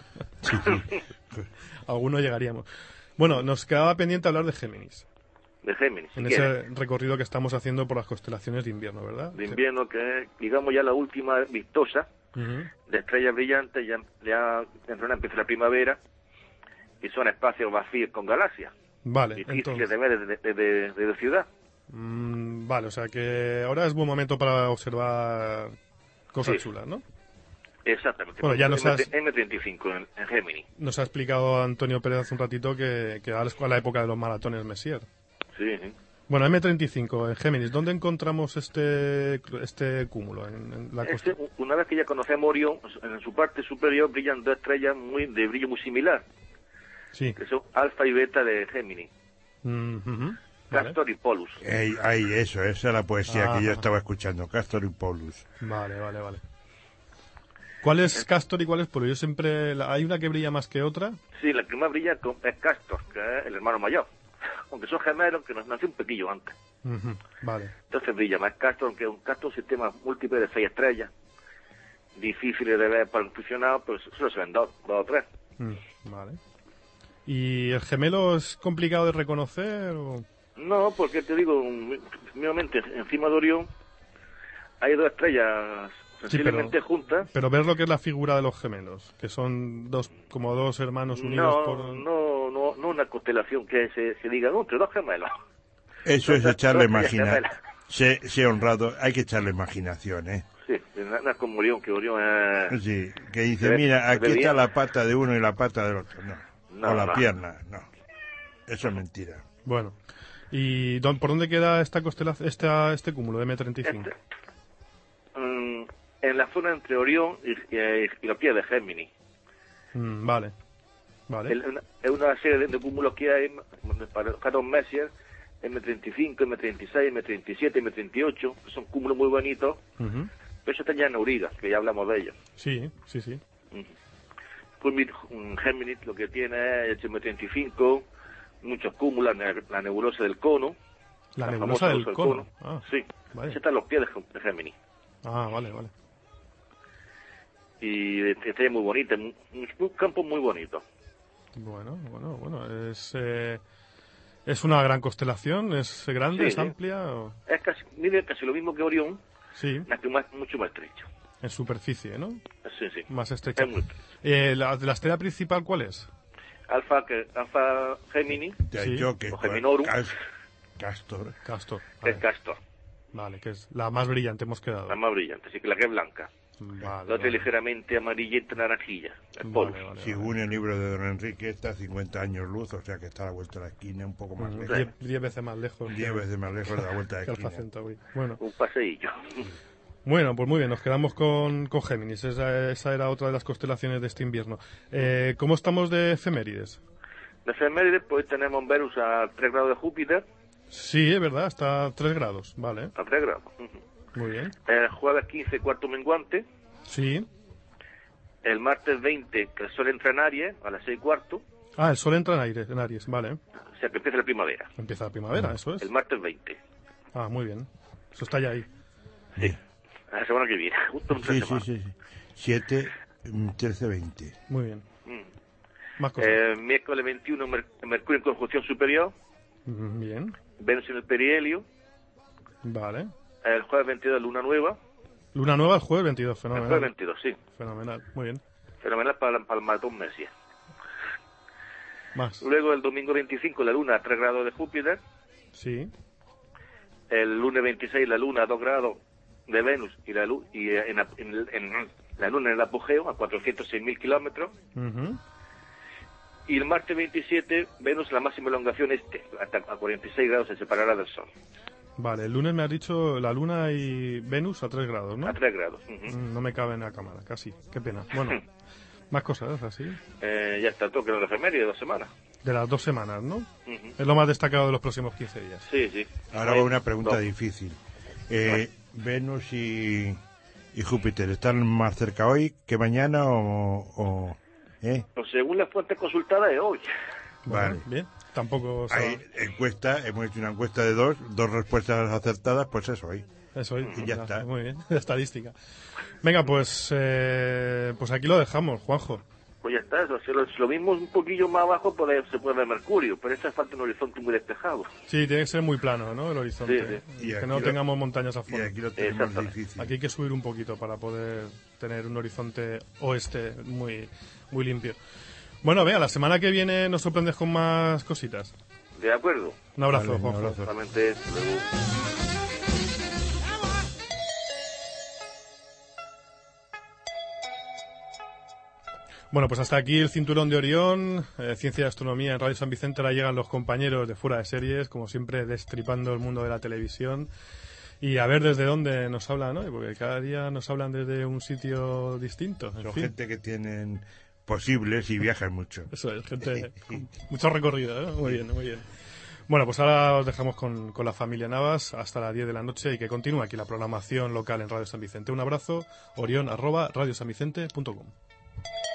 B: Algunos llegaríamos. Bueno, nos quedaba pendiente hablar de Géminis,
I: De Géminis, si
B: en
I: quieres.
B: ese recorrido que estamos haciendo por las constelaciones de invierno, ¿verdad?
I: De invierno, que es, digamos, ya la última vistosa
B: Ujú.
I: de estrellas brillantes, ya, ya dentro de una empieza la primavera, y son espacios vacíos con galaxias,
B: Vale,
I: difíciles
B: entonces,
I: de ver desde, desde, desde ciudad.
B: mm, vale, o sea que ahora es buen momento para observar cosas
I: Sí.
B: chulas, ¿no?
I: Exactamente.
B: Bueno, ya nos has-
I: eme treinta y cinco en, en Géminis.
B: Nos ha explicado Antonio Pérez hace un ratito que, que ahora es la época de los maratones Messier.
I: Sí, sí.
B: Bueno, eme treinta y cinco en Géminis, ¿dónde encontramos este este cúmulo? En, en la
I: Este,
B: costa.
I: una vez que ya conocemos Orión, en su parte superior brillan dos estrellas muy de brillo muy similar,
B: Sí.
I: que son Alfa y Beta de Géminis,
B: Mm, ujú. Vale.
I: Castor y Polus.
D: Ey, ay, eso, esa es la poesía que yo
B: Ah.
D: estaba escuchando. Castor y Paulus.
B: Vale, vale, vale. ¿Cuál es Castor y cuál es Polo? Yo siempre... la- ¿Hay una que brilla más que otra?
I: Sí, la que más brilla con- es Castor, que es el hermano mayor. Aunque son gemelos, que nos nació un pequeño antes.
B: Ujú. Vale.
I: Entonces brilla más Castor, aunque un Castor es un sistema múltiple de seis estrellas. Difíciles de ver para un aficionado, pero solo se ven dos, dos o tres.
B: Mm, vale. ¿Y el gemelo es complicado de reconocer? O...
I: No, porque te digo, mínimamente encima de Orión hay dos estrellas
B: Sí,
I: sensiblemente
B: pero-
I: juntas.
B: Pero ver lo que es la figura de los gemelos, que son dos como dos hermanos unidos
I: No,
B: por...
I: no, no, no una constelación que se, se diga, no, entre dos gemelos.
D: Eso es
I: Dos-
D: echarle
I: dos estrellas
D: imaginación.
I: gemelas.
D: Sé, sé honrado, hay que echarle imaginación, ¿eh?
I: Sí, no no es como Orión, que Orión es...
D: Sí, que dice,
I: Se ve-
D: mira,
I: se
D: aquí
I: ve
D: está
I: bien.
D: la pata de uno y la pata del otro. No,
I: No,
D: o la
I: no.
D: pierna, no. Eso es mentira.
B: Bueno. ¿Y dón- por dónde queda esta constelación, esta, este cúmulo de eme treinta y cinco?
I: Este, mm, en la zona entre Orión y, y, y los pies de Géminis.
B: Mm, vale. Vale.
I: Es una, es una serie de, de cúmulos que hay para cada un Messier, eme treinta y cinco, eme treinta y seis, eme treinta y siete, eme treinta y ocho, que son cúmulos muy bonitos,
B: Ujú.
I: pero eso está ya en Auriga, que ya hablamos de ellos.
B: Sí, sí, sí.
I: Pues mi- un Géminis lo que tiene es el eme treinta y cinco, muchos cúmulos, la, la nebulosa del cono.
B: La
I: la
B: nebulosa
I: famosa
B: del
I: nebulosa
B: cono. Ah,
I: Sí,
B: vale.
I: ese está en los pies de, Gem- de Géminis.
B: Ah, vale, vale.
I: Y está muy bonita, un, un campo muy bonito.
B: Bueno, bueno, bueno. Es, eh, es una gran constelación, es grande,
I: Sí,
B: es
I: sí.
B: amplia. o-
I: Es casi, mide casi lo mismo que Orión,
B: Sí,
I: nada que más, mucho más estrecho.
B: en superficie, ¿no?
I: Sí, sí.
B: Más estrecha.
I: Es muy-
B: Eh, la, ¿La estrella principal cuál es?
I: Alfa, que, Alfa Gemini,
D: Ya,
B: Sí.
D: yo que
I: O Geminorum.
D: Cas- Castor.
B: Castor.
I: que es
B: Vale,
I: Castor,
B: vale, que es la más brillante hemos quedado.
I: la más brillante, así que la que es blanca.
B: Vale,
I: La otra
B: vale.
I: es ligeramente amarillenta naranjilla, el
B: Vale,
I: polvo.
B: vale, vale.
D: Según el libro de Don Enrique, está a cincuenta años luz, o sea que está a la vuelta de la esquina, un poco más
B: Mm,
D: lejos.
B: diez, diez veces más lejos.
D: Diez
B: que-
D: veces más lejos de la vuelta de
B: que
D: la
B: Alfa
D: esquina.
B: Centauri. Bueno,
I: Un paseillo.
B: bueno, pues muy bien, nos quedamos con, con Géminis. Esa, esa era otra de las constelaciones de este invierno. Eh, ¿Cómo estamos de efemérides?
I: De efemérides, pues tenemos Venus a tres grados de Júpiter,
B: Sí, es verdad, está a tres grados. Vale,
I: a tres grados. Ujú.
B: muy bien.
I: El jueves quince, cuarto menguante.
B: Sí.
I: El martes veinte, que el sol entra en Aries, a las seis y cuarto.
B: Ah, el sol entra en Aries, en Aries, vale.
I: O sea que empieza la primavera.
B: Empieza la primavera, eso es.
I: El martes veinte.
B: Ah, muy bien. Eso está ya ahí.
I: Sí. A la semana que viene, justo en tres
D: Sí, sí,
I: semanas.
D: sí, sí. siete, trece, veinte.
B: Muy bien.
I: Mm.
B: Más cosas.
I: Eh, miércoles veintiuno, Mer- Mercurio en conjunción superior.
B: Bien.
I: Venus en el perihelio.
B: Vale.
I: El jueves veintidós, luna nueva.
B: Luna nueva el jueves veintidós,
I: El
B: fenomenal.
I: jueves veintidós, sí.
B: Fenomenal, muy bien.
I: Fenomenal para, para el maratón Messi.
B: Más.
I: Luego el domingo veinticinco, la luna a tres grados de Júpiter.
B: Sí.
I: El lunes veintiséis, la luna a dos grados de Venus. Y la, lu- y eh, en, en- en la luna en el apogeo a cuatrocientos seis mil kilómetros.
B: Ujú.
I: Y el martes veintisiete, Venus la máxima elongación este, hasta a cuarenta y seis grados se separará del Sol.
B: Vale, el lunes me has dicho la Luna y Venus a tres grados, ¿no?
I: A tres grados. Ujú.
B: Mm, No me cabe en la cámara, casi. Qué pena. Bueno, más cosas así.
I: Eh, ya está todo, que era la efeméride de dos semanas.
B: De las dos semanas, ¿no?
I: Ujú.
B: Es lo más destacado de los próximos quince días.
I: Sí, sí.
D: Ahora
I: Ahí,
D: va una pregunta
I: dos.
D: difícil. Eh, ¿Venus y, y Júpiter están más cerca hoy que mañana o...? o ¿eh?
I: Pues según las fuentes consultadas es hoy.
B: Bueno,
D: Vale.
B: bien. Tampoco... sabe-
D: Hay encuesta, hemos hecho una encuesta de dos, dos respuestas acertadas, pues eso hoy.
B: Eso, y
D: Y ya está.
B: Muy bien, estadística. Venga, pues, eh, pues aquí lo dejamos, Juanjo.
I: Pues ya está, eso. Si lo, si lo mismo un poquillo más abajo puede, se puede ver Mercurio, pero esta falta un horizonte muy despejado.
B: Sí, tiene que ser muy plano, ¿no? El horizonte.
I: Sí,
D: sí. Y
B: Que
D: aquí
B: no
D: lo-
B: tengamos montañas a
D: Y
B: fondo.
D: aquí lo tenemos
I: Exactamente.
D: difícil.
B: Aquí hay que subir un poquito para poder tener un horizonte oeste muy, muy limpio. Bueno, vea, la semana que viene nos sorprendes con más cositas.
I: ¿De acuerdo?
B: Un abrazo,
D: Vale, un
B: Juanjo.
D: abrazo.
I: Solamente luego...
B: Bueno, pues hasta aquí el Cinturón de Orión, eh, Ciencia y Astronomía en Radio San Vicente. Ahora llegan los compañeros de Fuera de Series, como siempre destripando el mundo de la televisión. Y a ver desde dónde nos hablan, ¿no? Porque cada día nos hablan desde un sitio distinto. En
D: Son
B: fin.
D: gente que tienen posibles y viajan mucho.
B: Eso es, gente con mucho recorrido, ¿eh? Muy bien, muy bien. Bueno, pues ahora os dejamos con, con la familia Navas hasta las diez de la noche y que continúe aquí la programación local en Radio San Vicente. Un abrazo, orión arroba radiosanvicente punto com.